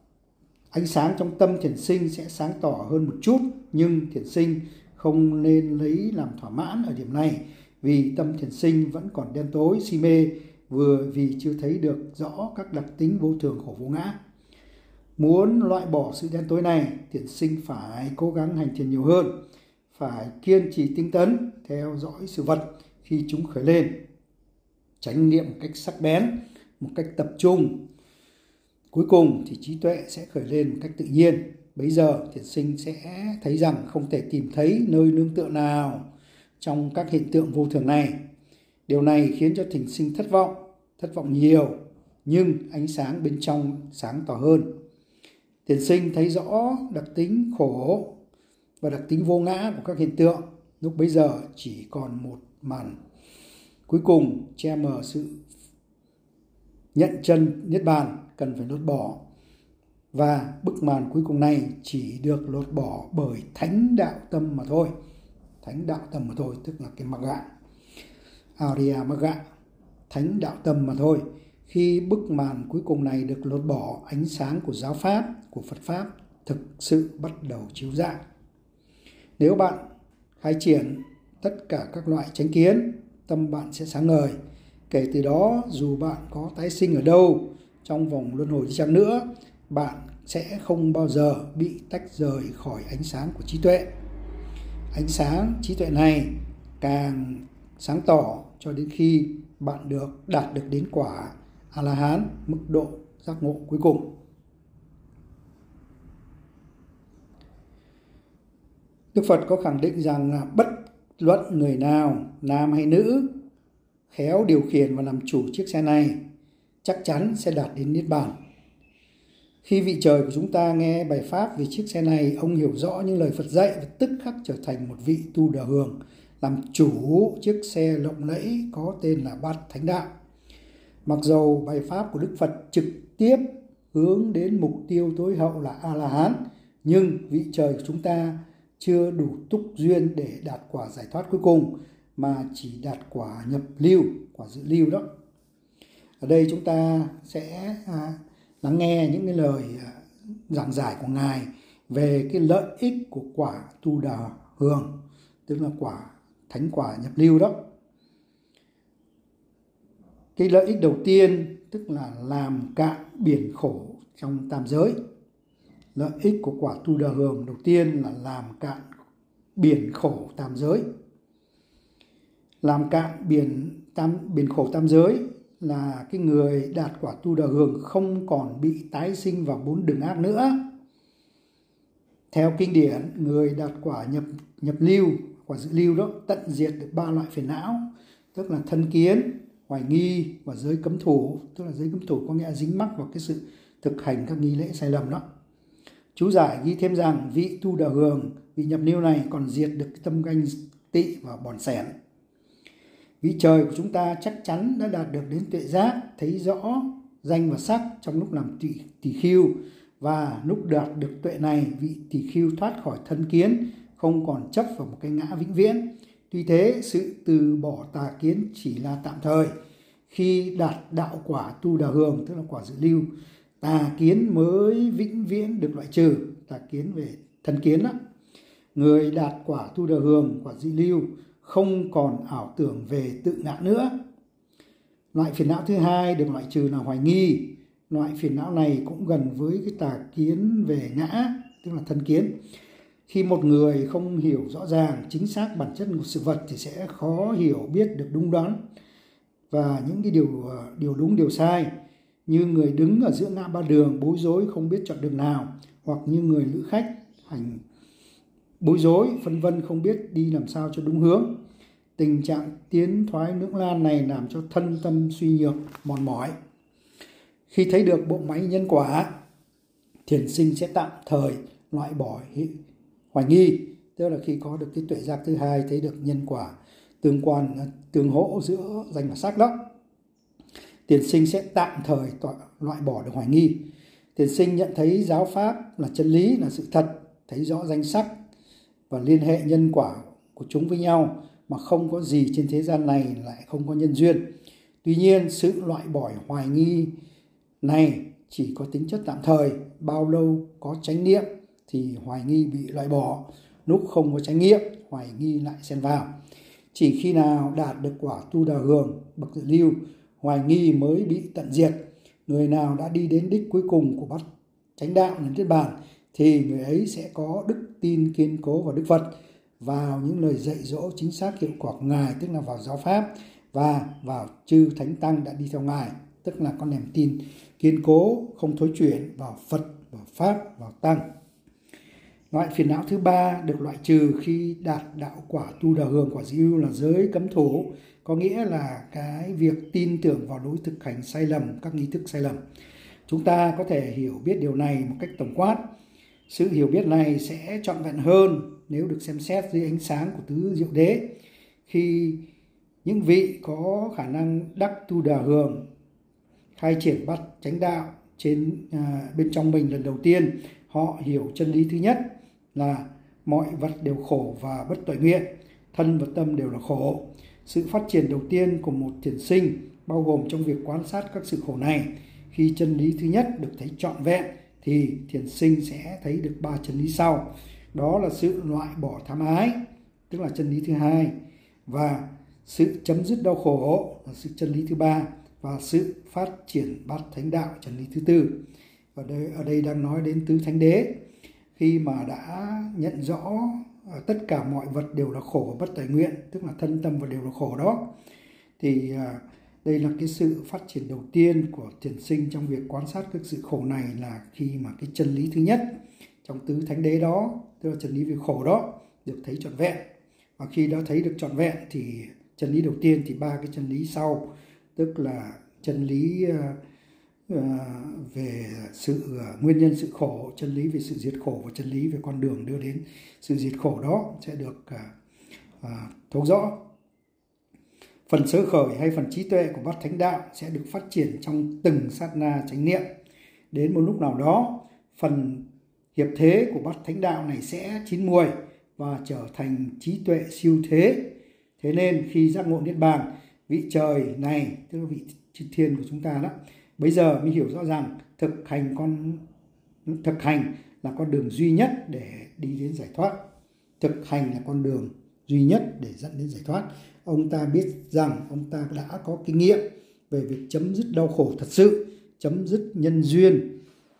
ánh sáng trong tâm thiền sinh sẽ sáng tỏ hơn một chút, nhưng thiền sinh không nên lấy làm thỏa mãn ở điểm này, vì tâm thiền sinh vẫn còn đen tối si mê, vừa vì chưa thấy được rõ các đặc tính vô thường khổ vô ngã. Muốn loại bỏ sự đen tối này, thiền sinh phải cố gắng hành thiền nhiều hơn, phải kiên trì tinh tấn theo dõi sự vật khi chúng khởi lên, chánh niệm một cách sắc bén, một cách tập trung. Cuối cùng thì trí tuệ sẽ khởi lên một cách tự nhiên. Bấy giờ thiền sinh sẽ thấy rằng không thể tìm thấy nơi nương tựa nào trong các hiện tượng vô thường này. Điều này khiến cho thiền sinh thất vọng, thất vọng nhiều, nhưng ánh sáng bên trong sáng tỏ hơn. Thiền sinh thấy rõ đặc tính khổ và đặc tính vô ngã của các hiện tượng. Lúc bấy giờ chỉ còn một màn cuối cùng che mờ sự nhận chân niết bàn cần phải lột bỏ, và bức màn cuối cùng này chỉ được lột bỏ bởi thánh đạo tâm mà thôi. Thánh đạo tâm mà thôi, tức là cái Magga, Ariya Magga, thánh đạo tâm mà thôi. Khi bức màn cuối cùng này được lột bỏ, ánh sáng của giáo pháp, của Phật Pháp thực sự bắt đầu chiếu rạng. Nếu bạn khai triển tất cả các loại chánh kiến, tâm bạn sẽ sáng ngời. Kể từ đó, dù bạn có tái sinh ở đâu trong vòng luân hồi đi chăng nữa, bạn sẽ không bao giờ bị tách rời khỏi ánh sáng của trí tuệ. ánh sáng trí tuệ này càng sáng tỏ cho đến khi bạn được đạt được đến quả A-la-hán, mức độ giác ngộ cuối cùng. Đức Phật có khẳng định rằng là bất luận người nào, nam hay nữ, khéo điều khiển và làm chủ chiếc xe này chắc chắn sẽ đạt đến Niết Bàn. Khi vị trời của chúng ta nghe bài pháp về chiếc xe này, ông hiểu rõ những lời Phật dạy và tức khắc trở thành một vị tu đà hường, làm chủ chiếc xe lộng lẫy có tên là Bát Thánh Đạo. Mặc dầu bài pháp của Đức Phật trực tiếp hướng đến mục tiêu tối hậu là A-la-hán, nhưng vị trời của chúng ta chưa đủ túc duyên để đạt quả giải thoát cuối cùng, mà chỉ đạt quả nhập lưu, quả dự lưu đó. Ở đây chúng ta sẽ à, lắng nghe những cái lời à, giảng giải của Ngài về cái lợi ích của quả tu đà hường, tức là quả thánh quả nhập lưu đó. Cái lợi ích đầu tiên tức là làm cạn biển khổ trong tam giới. Lợi ích của quả tu đà hường đầu tiên là làm cạn biển khổ tam giới. Làm cạn biển tam biển khổ tam giới là cái người đạt quả tu đà hường không còn bị tái sinh vào bốn đường ác nữa. Theo kinh điển, người đạt quả nhập nhập lưu, quả dự lưu đó tận diệt được ba loại phiền não, tức là thân kiến, hoài nghi và giới cấm thủ. Tức là giới cấm thủ có nghĩa là dính mắc vào cái sự thực hành các nghi lễ sai lầm đó. Chú giải ghi thêm rằng vị tu đà hường, vị nhập lưu này còn diệt được cái tâm ganh tị và bòn xẻn. Vị trời của chúng ta chắc chắn đã đạt được đến tuệ giác, thấy rõ danh và sắc trong lúc làm tỳ, tỳ khưu, và lúc đạt được tuệ này, vị tỳ khưu thoát khỏi thân kiến, không còn chấp vào một cái ngã vĩnh viễn. Tuy thế, sự từ bỏ tà kiến chỉ là tạm thời. Khi đạt đạo quả tu đà hường, tức là quả dự lưu, tà kiến mới vĩnh viễn được loại trừ, tà kiến về thân kiến đó. Người đạt quả tu đà hường, quả dự lưu, không còn ảo tưởng về tự ngã nữa. Loại phiền não thứ hai được loại trừ là hoài nghi. Loại phiền não này cũng gần với cái tà kiến về ngã, tức là thân kiến. Khi một người không hiểu rõ ràng chính xác bản chất của sự vật thì sẽ khó hiểu biết được đúng đoán và những cái điều điều đúng điều sai, như người đứng ở giữa ngã ba đường bối rối không biết chọn đường nào, hoặc như người lữ khách hành bối rối phân vân không biết đi làm sao cho đúng hướng. Tình trạng tiến thoái lưỡng lan này làm cho thân tâm suy nhược, mòn mỏi. Khi thấy được bộ máy nhân quả, thiền sinh sẽ tạm thời loại bỏ hoài nghi, tức là khi có được cái tuệ giác thứ hai, thấy được nhân quả tương quan tương hỗ giữa danh và sắc đó, thiền sinh sẽ tạm thời loại bỏ được hoài nghi. Thiền sinh nhận thấy giáo pháp là chân lý, là sự thật, thấy rõ danh sắc và liên hệ nhân quả của chúng với nhau, mà không có gì trên thế gian này lại không có nhân duyên. Tuy nhiên, sự loại bỏ hoài nghi này chỉ có tính chất tạm thời. Bao lâu có chánh niệm thì hoài nghi bị loại bỏ, lúc không có chánh niệm, hoài nghi lại xen vào. Chỉ khi nào đạt được quả tu đà hường, bậc dự lưu, hoài nghi mới bị tận diệt. Người nào đã đi đến đích cuối cùng của bát chánh đạo đến Niết Bàn thì người ấy sẽ có đức tin kiên cố vào Đức Phật, vào những lời dạy dỗ chính xác hiệu quả của Ngài, tức là vào giáo pháp, và vào chư thánh tăng đã đi theo Ngài, tức là có niềm tin kiên cố không thối chuyển vào Phật, vào Pháp, vào Tăng. Loại phiền não thứ ba được loại trừ khi đạt đạo quả tu đà hường, quả dự lưu là giới cấm thủ, có nghĩa là cái việc tin tưởng vào lối thực hành sai lầm, các nghi thức sai lầm. Chúng ta có thể hiểu biết điều này một cách tổng quát. Sự hiểu biết này sẽ trọn vẹn hơn nếu được xem xét dưới ánh sáng của tứ diệu đế. Khi những vị có khả năng đắc tu đà hường, khai triển bát chánh đạo trên à, bên trong mình lần đầu tiên, họ hiểu chân lý thứ nhất là mọi vật đều khổ và bất toại nguyện, thân và tâm đều là khổ. Sự phát triển đầu tiên của một thiền sinh bao gồm trong việc quan sát các sự khổ này. Khi chân lý thứ nhất được thấy trọn vẹn thì thiền sinh sẽ thấy được ba chân lý sau. Đó là sự loại bỏ tham ái, tức là chân lý thứ hai, và sự chấm dứt đau khổ là sự chân lý thứ ba, và sự phát triển bát thánh đạo chân lý thứ tư. Và đây, ở đây đang nói đến tứ thánh đế. Khi mà đã nhận rõ tất cả mọi vật đều là khổ và bất tại nguyện, tức là thân tâm và đều là khổ đó. Thì à, đây là cái sự phát triển đầu tiên của thiền sinh trong việc quan sát các sự khổ này, là khi mà cái chân lý thứ nhất trong tứ thánh đế đó, tức là chân lý về khổ đó, được thấy trọn vẹn. Và khi đã thấy được trọn vẹn thì chân lý đầu tiên thì ba cái chân lý sau, tức là chân lý uh, uh, về sự uh, nguyên nhân sự khổ, chân lý về sự diệt khổ và chân lý về con đường đưa đến sự diệt khổ đó sẽ được uh, uh, thấu rõ. Phần sơ khởi hay phần trí tuệ của bát thánh đạo sẽ được phát triển trong từng sát na chánh niệm. Đến một lúc nào đó, phần hiệp thế của bát thánh đạo này sẽ chín muồi và trở thành trí tuệ siêu thế. Thế nên khi giác ngộ niết bàn, vị trời này, tức là vị thiên của chúng ta đó, bây giờ mới hiểu rõ rằng thực hành con thực hành là con đường duy nhất để đi đến giải thoát. Thực hành là con đường duy nhất để dẫn đến giải thoát. Ông ta biết rằng ông ta đã có kinh nghiệm về việc chấm dứt đau khổ thật sự, chấm dứt nhân duyên.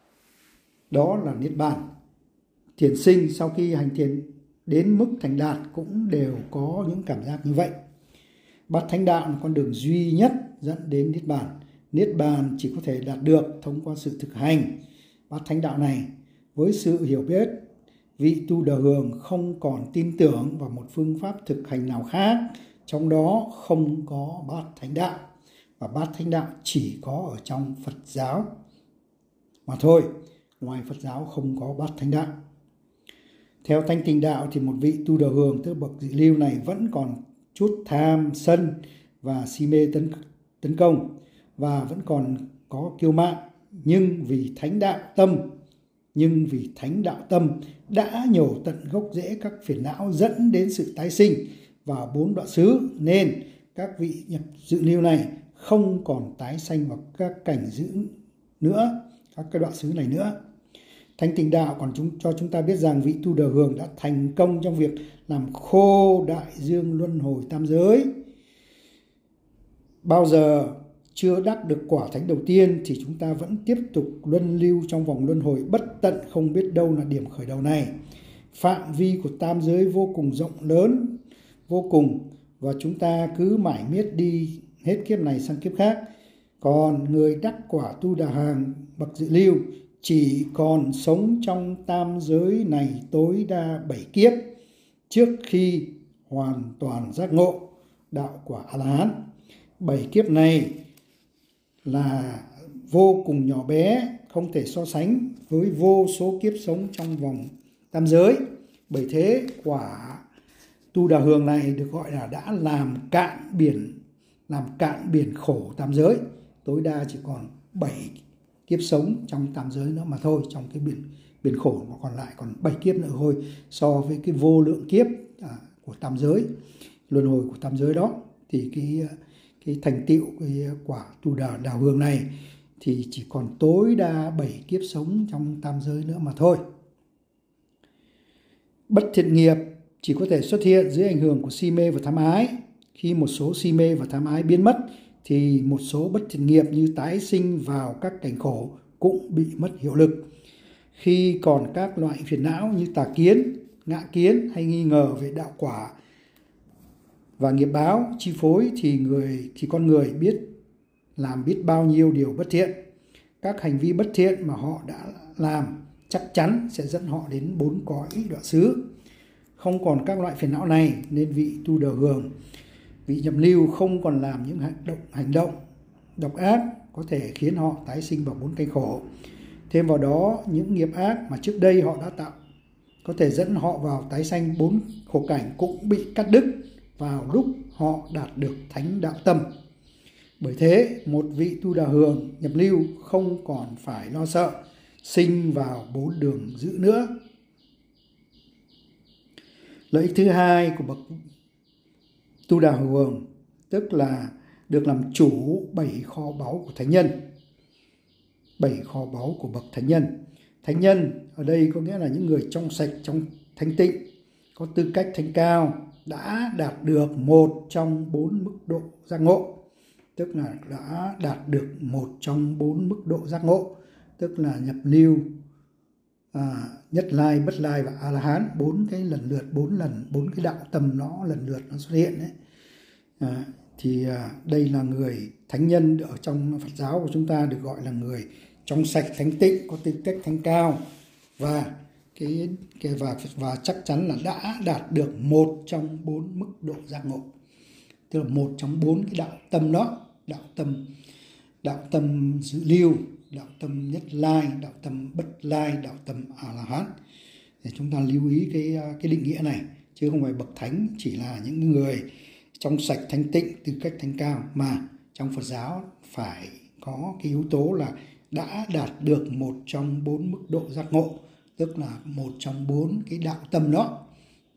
Đó là niết bàn. Thiền sinh sau khi hành thiền đến mức thành đạt cũng đều có những cảm giác như vậy. Bát thánh đạo là con đường duy nhất dẫn đến niết bàn. Niết bàn chỉ có thể đạt được thông qua sự thực hành bát thánh đạo này. Với sự hiểu biết, vị tu đà hường không còn tin tưởng vào một phương pháp thực hành nào khác, trong đó không có bát thánh đạo. Và bát thánh đạo chỉ có ở trong Phật giáo mà thôi. Ngoài Phật giáo không có bát thánh đạo. Theo thanh tịnh đạo thì một vị tu đà hường tức bậc dự lưu này vẫn còn chút tham, sân và si mê tấn, tấn công, và vẫn còn có kiêu mạn, nhưng vì thánh đạo tâm nhưng vì thánh đạo tâm đã nhổ tận gốc rễ các phiền não dẫn đến sự tái sinh vào bốn đoạn xứ, nên các vị nhập dự lưu này không còn tái sanh vào các cảnh dữ nữa, các cái đoạn xứ này nữa. Thanh tịnh đạo còn chúng cho chúng ta biết rằng vị tu đà hường đã thành công trong việc làm khô đại dương luân hồi tam giới. Bao giờ chưa đắc được quả thánh đầu tiên thì chúng ta vẫn tiếp tục luân lưu trong vòng luân hồi bất tận, không biết đâu là điểm khởi đầu này. Phạm vi của tam giới vô cùng rộng lớn, vô cùng, và chúng ta cứ mãi miết đi hết kiếp này sang kiếp khác. Còn người đắc quả tu đà hàng bậc dự lưu chỉ còn sống trong tam giới này tối đa bảy kiếp trước khi hoàn toàn giác ngộ đạo quả A-la-hán. Bảy kiếp này là vô cùng nhỏ bé, không thể so sánh với vô số kiếp sống trong vòng tam giới. Bởi thế quả tu đà hường này được gọi là đã làm cạn biển, làm cạn biển khổ tam giới. Tối đa chỉ còn bảy kiếp sống trong tam giới nữa mà thôi, trong cái biển biển khổ mà còn lại còn bảy kiếp nữa thôi, so với cái vô lượng kiếp à, của tam giới, luân hồi của tam giới đó, thì cái cái thành tựu cái quả tu đà đà hường này thì chỉ còn tối đa bảy kiếp sống trong tam giới nữa mà thôi. Bất thiện nghiệp chỉ có thể xuất hiện dưới ảnh hưởng của si mê và tham ái. Khi một số si mê và tham ái biến mất thì một số bất thiện nghiệp như tái sinh vào các cảnh khổ cũng bị mất hiệu lực. Khi còn các loại phiền não như tà kiến, ngã kiến hay nghi ngờ về đạo quả và nghiệp báo chi phối thì người thì con người biết làm biết bao nhiêu điều bất thiện. Các hành vi bất thiện mà họ đã làm chắc chắn sẽ dẫn họ đến bốn cõi đoạn xứ. Không còn các loại phiền não này nên vị tu đà hường, vị nhập lưu không còn làm những hành động hành động độc ác có thể khiến họ tái sinh vào bốn cảnh khổ. Thêm vào đó, những nghiệp ác mà trước đây họ đã tạo có thể dẫn họ vào tái sanh bốn khổ cảnh cũng bị cắt đứt vào lúc họ đạt được thánh đạo tâm. Bởi thế, một vị tu đà hường nhập lưu không còn phải lo sợ sinh vào bốn đường dữ nữa. Lợi ích thứ hai của bậc tu đà hường tức là được làm chủ bảy kho báu của thánh nhân. Bảy kho báu của bậc thánh nhân. Thánh nhân ở đây có nghĩa là những người trong sạch, trong thanh tịnh, có tư cách thánh cao, đã đạt được một trong bốn mức độ giác ngộ. Tức là đã đạt được một trong bốn mức độ giác ngộ, tức là nhập lưu, à, Nhất Lai, Bất Lai và A La Hán, bốn cái lần lượt, bốn lần, bốn cái đạo tâm nó lần lượt nó xuất hiện đấy. À, thì à, đây là người thánh nhân ở trong Phật giáo của chúng ta, được gọi là người trong sạch thánh tịnh, có tư cách thánh cao, và cái, cái và và chắc chắn là đã đạt được một trong bốn mức độ giác ngộ, tức là một trong bốn cái đạo tâm đó, đạo tâm đạo tâm dự lưu, đạo tâm Nhất Lai, đạo tâm Bất Lai, đạo tâm A La Hán. Để chúng ta lưu ý cái cái định nghĩa này, chứ không phải bậc thánh chỉ là những người trong sạch thánh tịnh, tư cách thánh cao, mà trong Phật giáo phải có cái yếu tố là đã đạt được một trong bốn mức độ giác ngộ, tức là một trong bốn cái đạo tâm đó.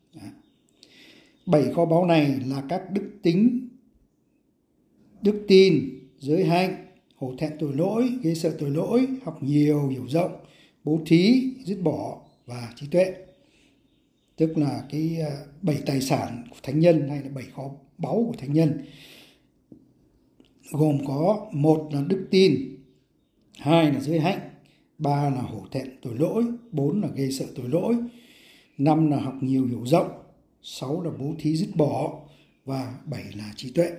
Bảy kho báu này là các đức tính, đức tin, giới hạnh, hổ thẹn tội lỗi, ghê sợ tội lỗi, học nhiều, hiểu rộng, bố thí, dứt bỏ và trí tuệ. Tức là cái bảy tài sản của thánh nhân, hay là bảy kho báu của thánh nhân, gồm có: một là đức tin, hai là giới hạnh, ba là hổ thẹn tội lỗi, bốn là ghê sợ tội lỗi, năm là học nhiều hiểu rộng, sáu là bố thí dứt bỏ, và bảy là trí tuệ.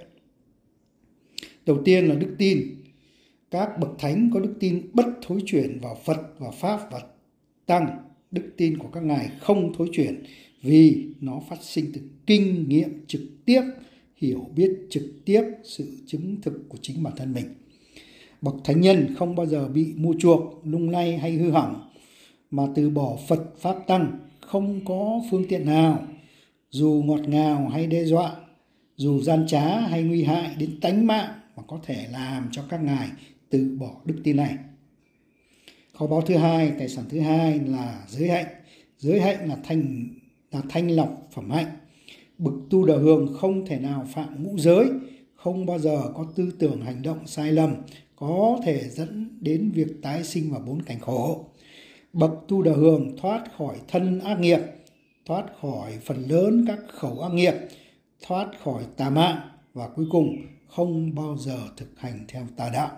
Đầu tiên là đức tin. Các bậc thánh có đức tin bất thối chuyển vào Phật và Pháp và Tăng. Đức tin của các ngài không thối chuyển vì nó phát sinh từ kinh nghiệm trực tiếp, hiểu biết trực tiếp sự chứng thực của chính bản thân mình. Bậc thánh nhân không bao giờ bị mua chuộc, lung lay hay hư hỏng, mà từ bỏ Phật Pháp Tăng không có phương tiện nào, dù ngọt ngào hay đe dọa, dù gian trá hay nguy hại đến tánh mạng, mà có thể làm cho các ngài từ bỏ đức tin này. Kho báu thứ hai, tài sản thứ hai là giới hạnh. Giới hạnh là thanh là thanh lọc phẩm hạnh. Bậc tu đà hường không thể nào phạm ngũ giới, không bao giờ có tư tưởng hành động sai lầm có thể dẫn đến việc tái sinh vào bốn cảnh khổ. Bậc tu đà hường thoát khỏi thân ác nghiệp, thoát khỏi phần lớn các khẩu ác nghiệp, thoát khỏi tà mạng, và cuối cùng không bao giờ thực hành theo tà đạo.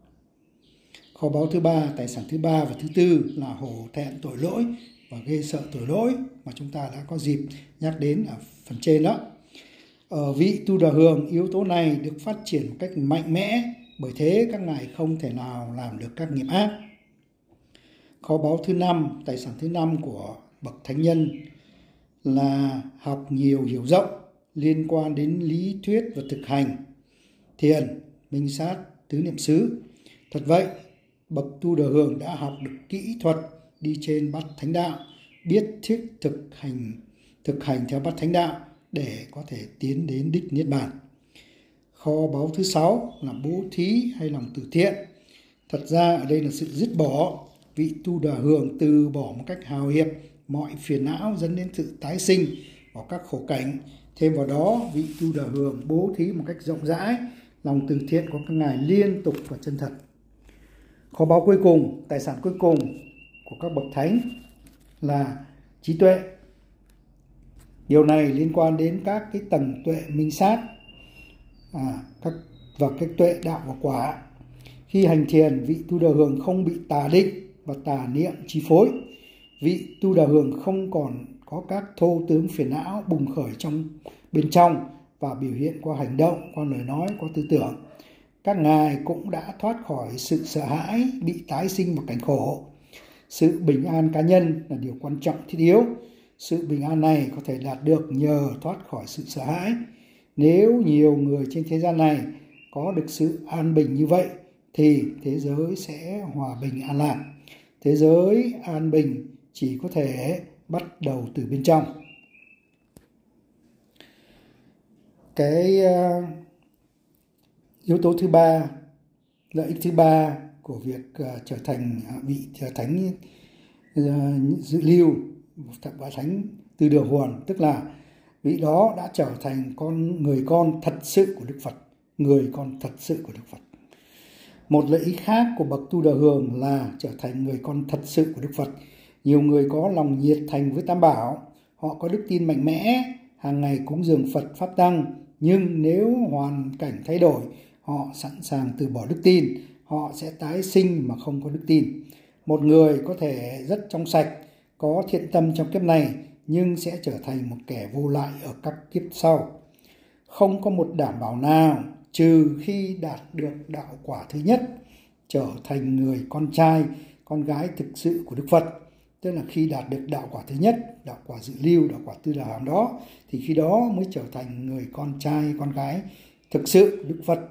Kho báu thứ ba, tài sản thứ ba và thứ tư là hổ thẹn tội lỗi và ghê sợ tội lỗi, mà chúng ta đã có dịp nhắc đến ở phần trên đó. Ở vị tu đà hường, yếu tố này được phát triển một cách mạnh mẽ, bởi thế các ngài không thể nào làm được các nghiệp ác. Kho báu thứ năm, tài sản thứ năm của bậc thánh nhân là học nhiều hiểu rộng, liên quan đến lý thuyết và thực hành, thiền, minh sát, tứ niệm xứ. Thật vậy, bậc tu đà hường đã học được kỹ thuật đi trên bát thánh đạo, biết thiết thực hành thực hành theo bát thánh đạo để có thể tiến đến đích niết bàn. Kho báu thứ sáu là bố thí hay lòng từ thiện. Thật ra ở đây là sự dứt bỏ. Vị tu đà hường từ bỏ một cách hào hiệp mọi phiền não dẫn đến sự tái sinh vào các khổ cảnh. Thêm vào đó, vị tu đà hường bố thí một cách rộng rãi, lòng từ thiện của các ngài liên tục và chân thật. Kho báu cuối cùng, tài sản cuối cùng của các bậc thánh là trí tuệ. Điều này liên quan đến các cái tầng tuệ minh sát à, các, và các tuệ đạo và quả. Khi hành thiền, vị tu đà hường không bị tà định và tà niệm chi phối. Vị tu đà hường không còn có các thô tướng phiền não bùng khởi trong bên trong và biểu hiện qua hành động, qua lời nói, qua tư tưởng. Các ngài cũng đã thoát khỏi sự sợ hãi bị tái sinh vào cảnh khổ. Sự bình an cá nhân là điều quan trọng thiết yếu. Sự bình an này có thể đạt được nhờ thoát khỏi sự sợ hãi. Nếu nhiều người trên thế gian này có được sự an bình như vậy, thì thế giới sẽ hòa bình an lạc. Thế giới an bình chỉ có thể bắt đầu từ bên trong. Cái uh, yếu tố thứ ba, lợi ích thứ ba của việc uh, trở thành uh, vị thánh uh, dự lưu và thánh từ đường huồn, tức là vị đó đã trở thành con người con thật sự của Đức Phật, người con thật sự của Đức Phật. Một lợi ích khác của bậc tu đà hường là trở thành người con thật sự của Đức Phật. Nhiều người có lòng nhiệt thành với Tam Bảo, họ có đức tin mạnh mẽ, hàng ngày cúng dường Phật Pháp Tăng, nhưng nếu hoàn cảnh thay đổi, họ sẵn sàng từ bỏ đức tin, họ sẽ tái sinh mà không có đức tin. Một người có thể rất trong sạch, có thiện tâm trong kiếp này, nhưng sẽ trở thành một kẻ vô lại ở các kiếp sau. Không có một đảm bảo nào trừ khi đạt được đạo quả thứ nhất, trở thành người con trai, con gái thực sự của Đức Phật. Tức là khi đạt được đạo quả thứ nhất, đạo quả dự lưu, đạo quả tư đà hàm đó, thì khi đó mới trở thành người con trai, con gái thực sự Đức Phật.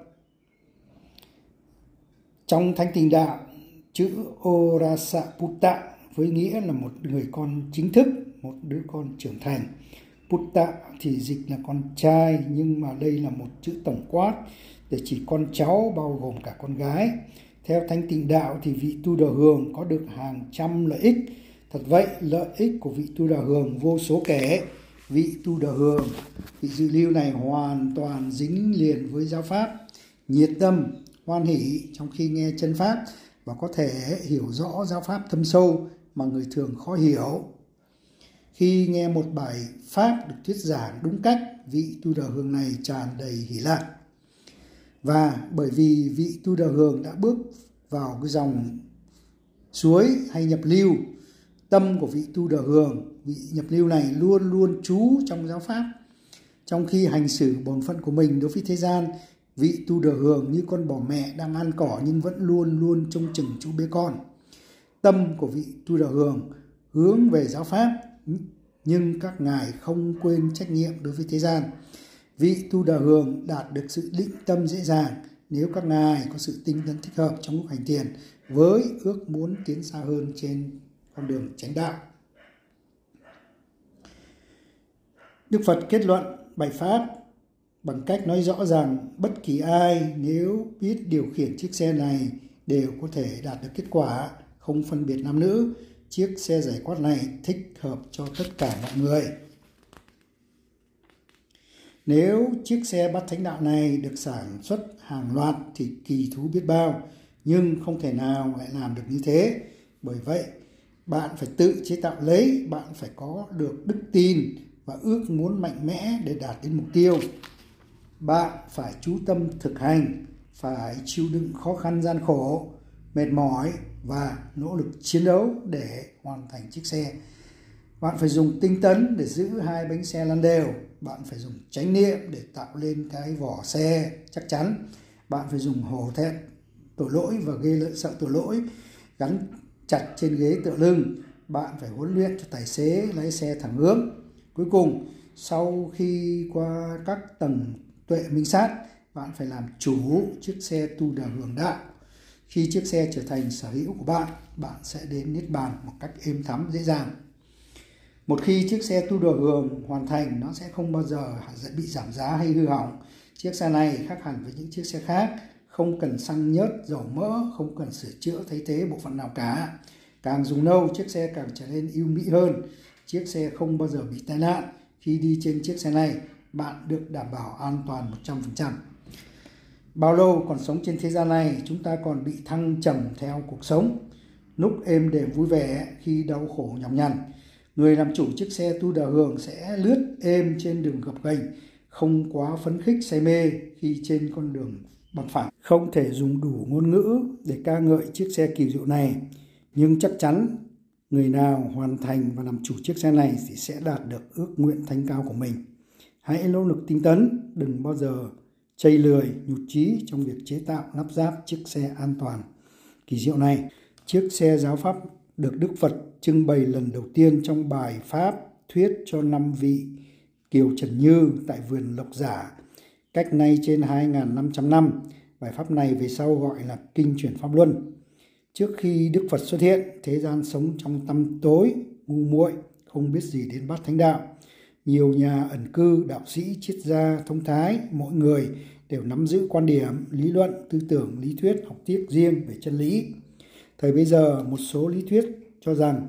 Trong Thánh Tịnh Đạo, chữ Orasaputta với nghĩa là một người con chính thức, một đứa con trưởng thành. Putta thì dịch là con trai, nhưng mà đây là một chữ tổng quát để chỉ con cháu, bao gồm cả con gái. Theo Thánh Tịnh Đạo thì vị Tu Đà Hường có được hàng trăm lợi ích. Thật vậy, lợi ích của vị Tu Đà Hường vô số kể. Vị Tu Đà Hường, vị dự lưu này hoàn toàn dính liền với giáo pháp, nhiệt tâm, hoan hỷ trong khi nghe chân pháp và có thể hiểu rõ giáo pháp thâm sâu mà người thường khó hiểu. Khi nghe một bài pháp được thuyết giảng đúng cách, vị Tu Đà Hường này tràn đầy hỷ lạc. Và bởi vì vị Tu Đà Hường đã bước vào cái dòng suối hay nhập lưu, tâm của vị Tu Đà Hường, vị nhập lưu này luôn luôn trú trong giáo pháp. Trong khi hành xử bổn phận của mình đối với thế gian, vị Tu Đà Hường như con bò mẹ đang ăn cỏ nhưng vẫn luôn luôn trông chừng chú bé con. Tâm của vị Tu Đà Hường hướng về giáo pháp, nhưng các ngài không quên trách nhiệm đối với thế gian. Vị Tu Đà Hường đạt được sự định tâm dễ dàng nếu các ngài có sự tinh tấn thích hợp trong lúc hành thiền với ước muốn tiến xa hơn trên con đường chánh đạo. Đức Phật kết luận bài pháp bằng cách nói rõ rằng bất kỳ ai nếu biết điều khiển chiếc xe này đều có thể đạt được kết quả, không phân biệt nam nữ. Chiếc xe giải quát này thích hợp cho tất cả mọi người. Nếu chiếc xe bát thánh đạo này được sản xuất hàng loạt thì kỳ thú biết bao, nhưng không thể nào lại làm được như thế. Bởi vậy, bạn phải tự chế tạo lấy, bạn phải có được đức tin và ước muốn mạnh mẽ để đạt đến mục tiêu. Bạn phải chú tâm thực hành, phải chịu đựng khó khăn gian khổ, mệt mỏi và nỗ lực chiến đấu để hoàn thành chiếc xe. Bạn phải dùng tinh tấn để giữ hai bánh xe lăn đều. Bạn phải dùng chánh niệm để tạo lên cái vỏ xe chắc chắn. Bạn phải dùng hổ thẹn tội lỗi và ghê lợi sợ tội lỗi gắn chặt trên ghế tựa lưng. Bạn phải huấn luyện cho tài xế lái xe thẳng hướng. Cuối cùng, sau khi qua các tầng tuệ minh sát, bạn phải làm chủ chiếc xe Tu Đà Hường đạo. Khi chiếc xe trở thành sở hữu của bạn, bạn sẽ đến Niết Bàn một cách êm thấm dễ dàng. Một khi chiếc xe Tu Đà Hường hoàn thành, nó sẽ không bao giờ bị giảm giá hay hư hỏng. Chiếc xe này khác hẳn với những chiếc xe khác, không cần xăng nhớt, dầu mỡ, không cần sửa chữa thay thế bộ phận nào cả. Càng dùng lâu, chiếc xe càng trở nên ưu mỹ hơn. Chiếc xe không bao giờ bị tai nạn. Khi đi trên chiếc xe này, bạn được đảm bảo an toàn một trăm phần trăm. Bao lâu còn sống trên thế gian này, chúng ta còn bị thăng trầm theo cuộc sống. Lúc êm đềm vui vẻ, khi đau khổ nhọc nhằn, người làm chủ chiếc xe Tu Đà Hường sẽ lướt êm trên đường gập ghềnh, không quá phấn khích say mê khi trên con đường bằng phẳng. Không thể dùng đủ ngôn ngữ để ca ngợi chiếc xe kỳ diệu này, nhưng chắc chắn người nào hoàn thành và làm chủ chiếc xe này thì sẽ đạt được ước nguyện thánh cao của mình. Hãy nỗ lực tinh tấn, đừng bao giờ chây lười, nhụt chí trong việc chế tạo lắp ráp chiếc xe an toàn kỳ diệu này. Chiếc xe giáo pháp được Đức Phật trưng bày lần đầu tiên trong bài pháp thuyết cho năm vị Kiều Trần Như tại vườn Lộc Giả cách nay trên hai nghìn năm trăm năm. Bài pháp này về sau gọi là Kinh Chuyển Pháp Luân. Trước khi Đức Phật xuất hiện, thế gian sống trong tăm tối, ngu muội, không biết gì đến bát thánh đạo. Nhiều nhà ẩn cư, đạo sĩ, triết gia, thông thái, mỗi người đều nắm giữ quan điểm, lý luận, tư tưởng, lý thuyết, học thuyết riêng về chân lý. Thời bây giờ, một số lý thuyết cho rằng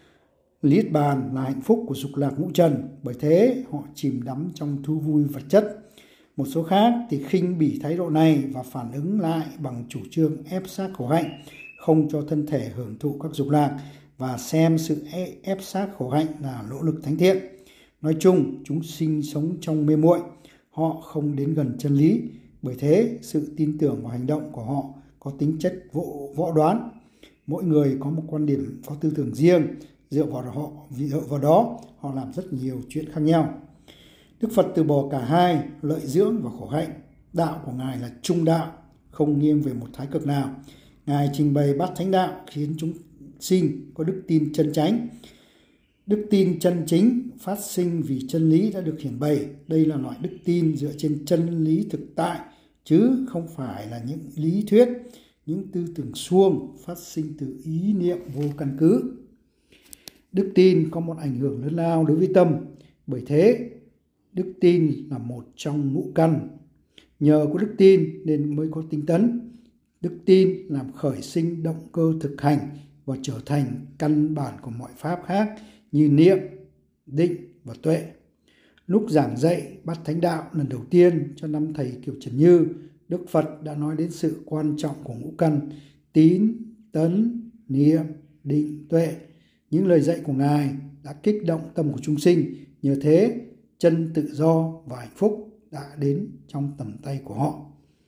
Niết Bàn là hạnh phúc của dục lạc ngũ trần, bởi thế họ chìm đắm trong thú vui vật chất. Một số khác thì khinh bỉ thái độ này và phản ứng lại bằng chủ trương ép sát khổ hạnh, không cho thân thể hưởng thụ các dục lạc và xem sự ép sát khổ hạnh là nỗ lực thánh thiện. Nói chung, chúng sinh sống trong mê muội, họ không đến gần chân lý, bởi thế sự tin tưởng và hành động của họ có tính chất võ đoán. Mỗi người có một quan điểm, có tư tưởng riêng, dựa vào họ, dựa vào đó họ làm rất nhiều chuyện khác nhau. Đức Phật từ bỏ cả hai, lợi dưỡng và khổ hạnh. Đạo của Ngài là trung đạo, không nghiêng về một thái cực nào. Ngài trình bày bát thánh đạo khiến chúng sinh có đức tin chân chánh. Đức tin chân chính phát sinh vì chân lý đã được hiển bày. Đây là loại đức tin dựa trên chân lý thực tại, chứ không phải là những lý thuyết, những tư tưởng suông phát sinh từ ý niệm vô căn cứ. Đức tin có một ảnh hưởng lớn lao đối với tâm. Bởi thế, đức tin là một trong ngũ căn. Nhờ có đức tin nên mới có tinh tấn. Đức tin làm khởi sinh động cơ thực hành và trở thành căn bản của mọi pháp khác như niệm, định và tuệ. Lúc giảng dạy bát thánh đạo lần đầu tiên cho năm thầy Kiều Trần Như, Đức Phật đã nói đến sự quan trọng của ngũ căn: tín, tấn, niệm, định, tuệ. Những lời dạy của Ngài đã kích động tâm của chúng sinh. Nhờ thế, chân tự do và hạnh phúc đã đến trong tầm tay của họ.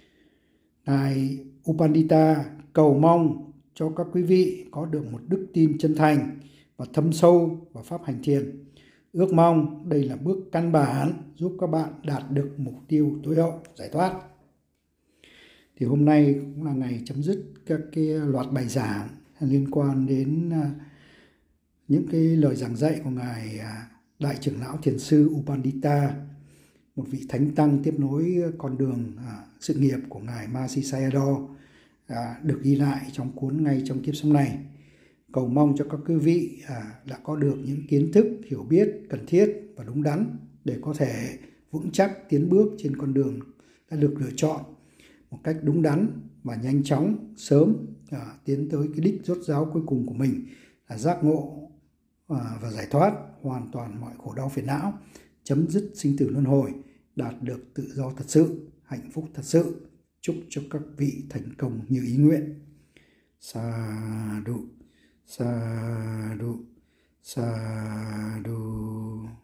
Ngài Upandita cầu mong cho các quý vị có được một đức tin chân thành và thâm sâu vào pháp hành thiền. Ước mong đây là bước căn bản giúp các bạn đạt được mục tiêu tối hậu giải thoát. Thì hôm nay cũng là ngày chấm dứt các cái loạt bài giảng liên quan đến những cái lời giảng dạy của Ngài Đại trưởng lão Thiền sư Upandita, một vị thánh tăng tiếp nối con đường à, sự nghiệp của Ngài Mahasi Sayadaw, à, được ghi lại trong cuốn Ngay trong kiếp sống này. Cầu mong cho các quý vị à, đã có được những kiến thức, hiểu biết cần thiết và đúng đắn để có thể vững chắc tiến bước trên con đường đã được lựa chọn một cách đúng đắn và nhanh chóng, sớm à, tiến tới cái đích rốt ráo cuối cùng của mình là giác ngộ à, và giải thoát hoàn toàn mọi khổ đau phiền não, chấm dứt sinh tử luân hồi, đạt được tự do thật sự, hạnh phúc thật sự. Chúc cho các vị thành công như ý nguyện. Sa đu, sa đu, sa đu.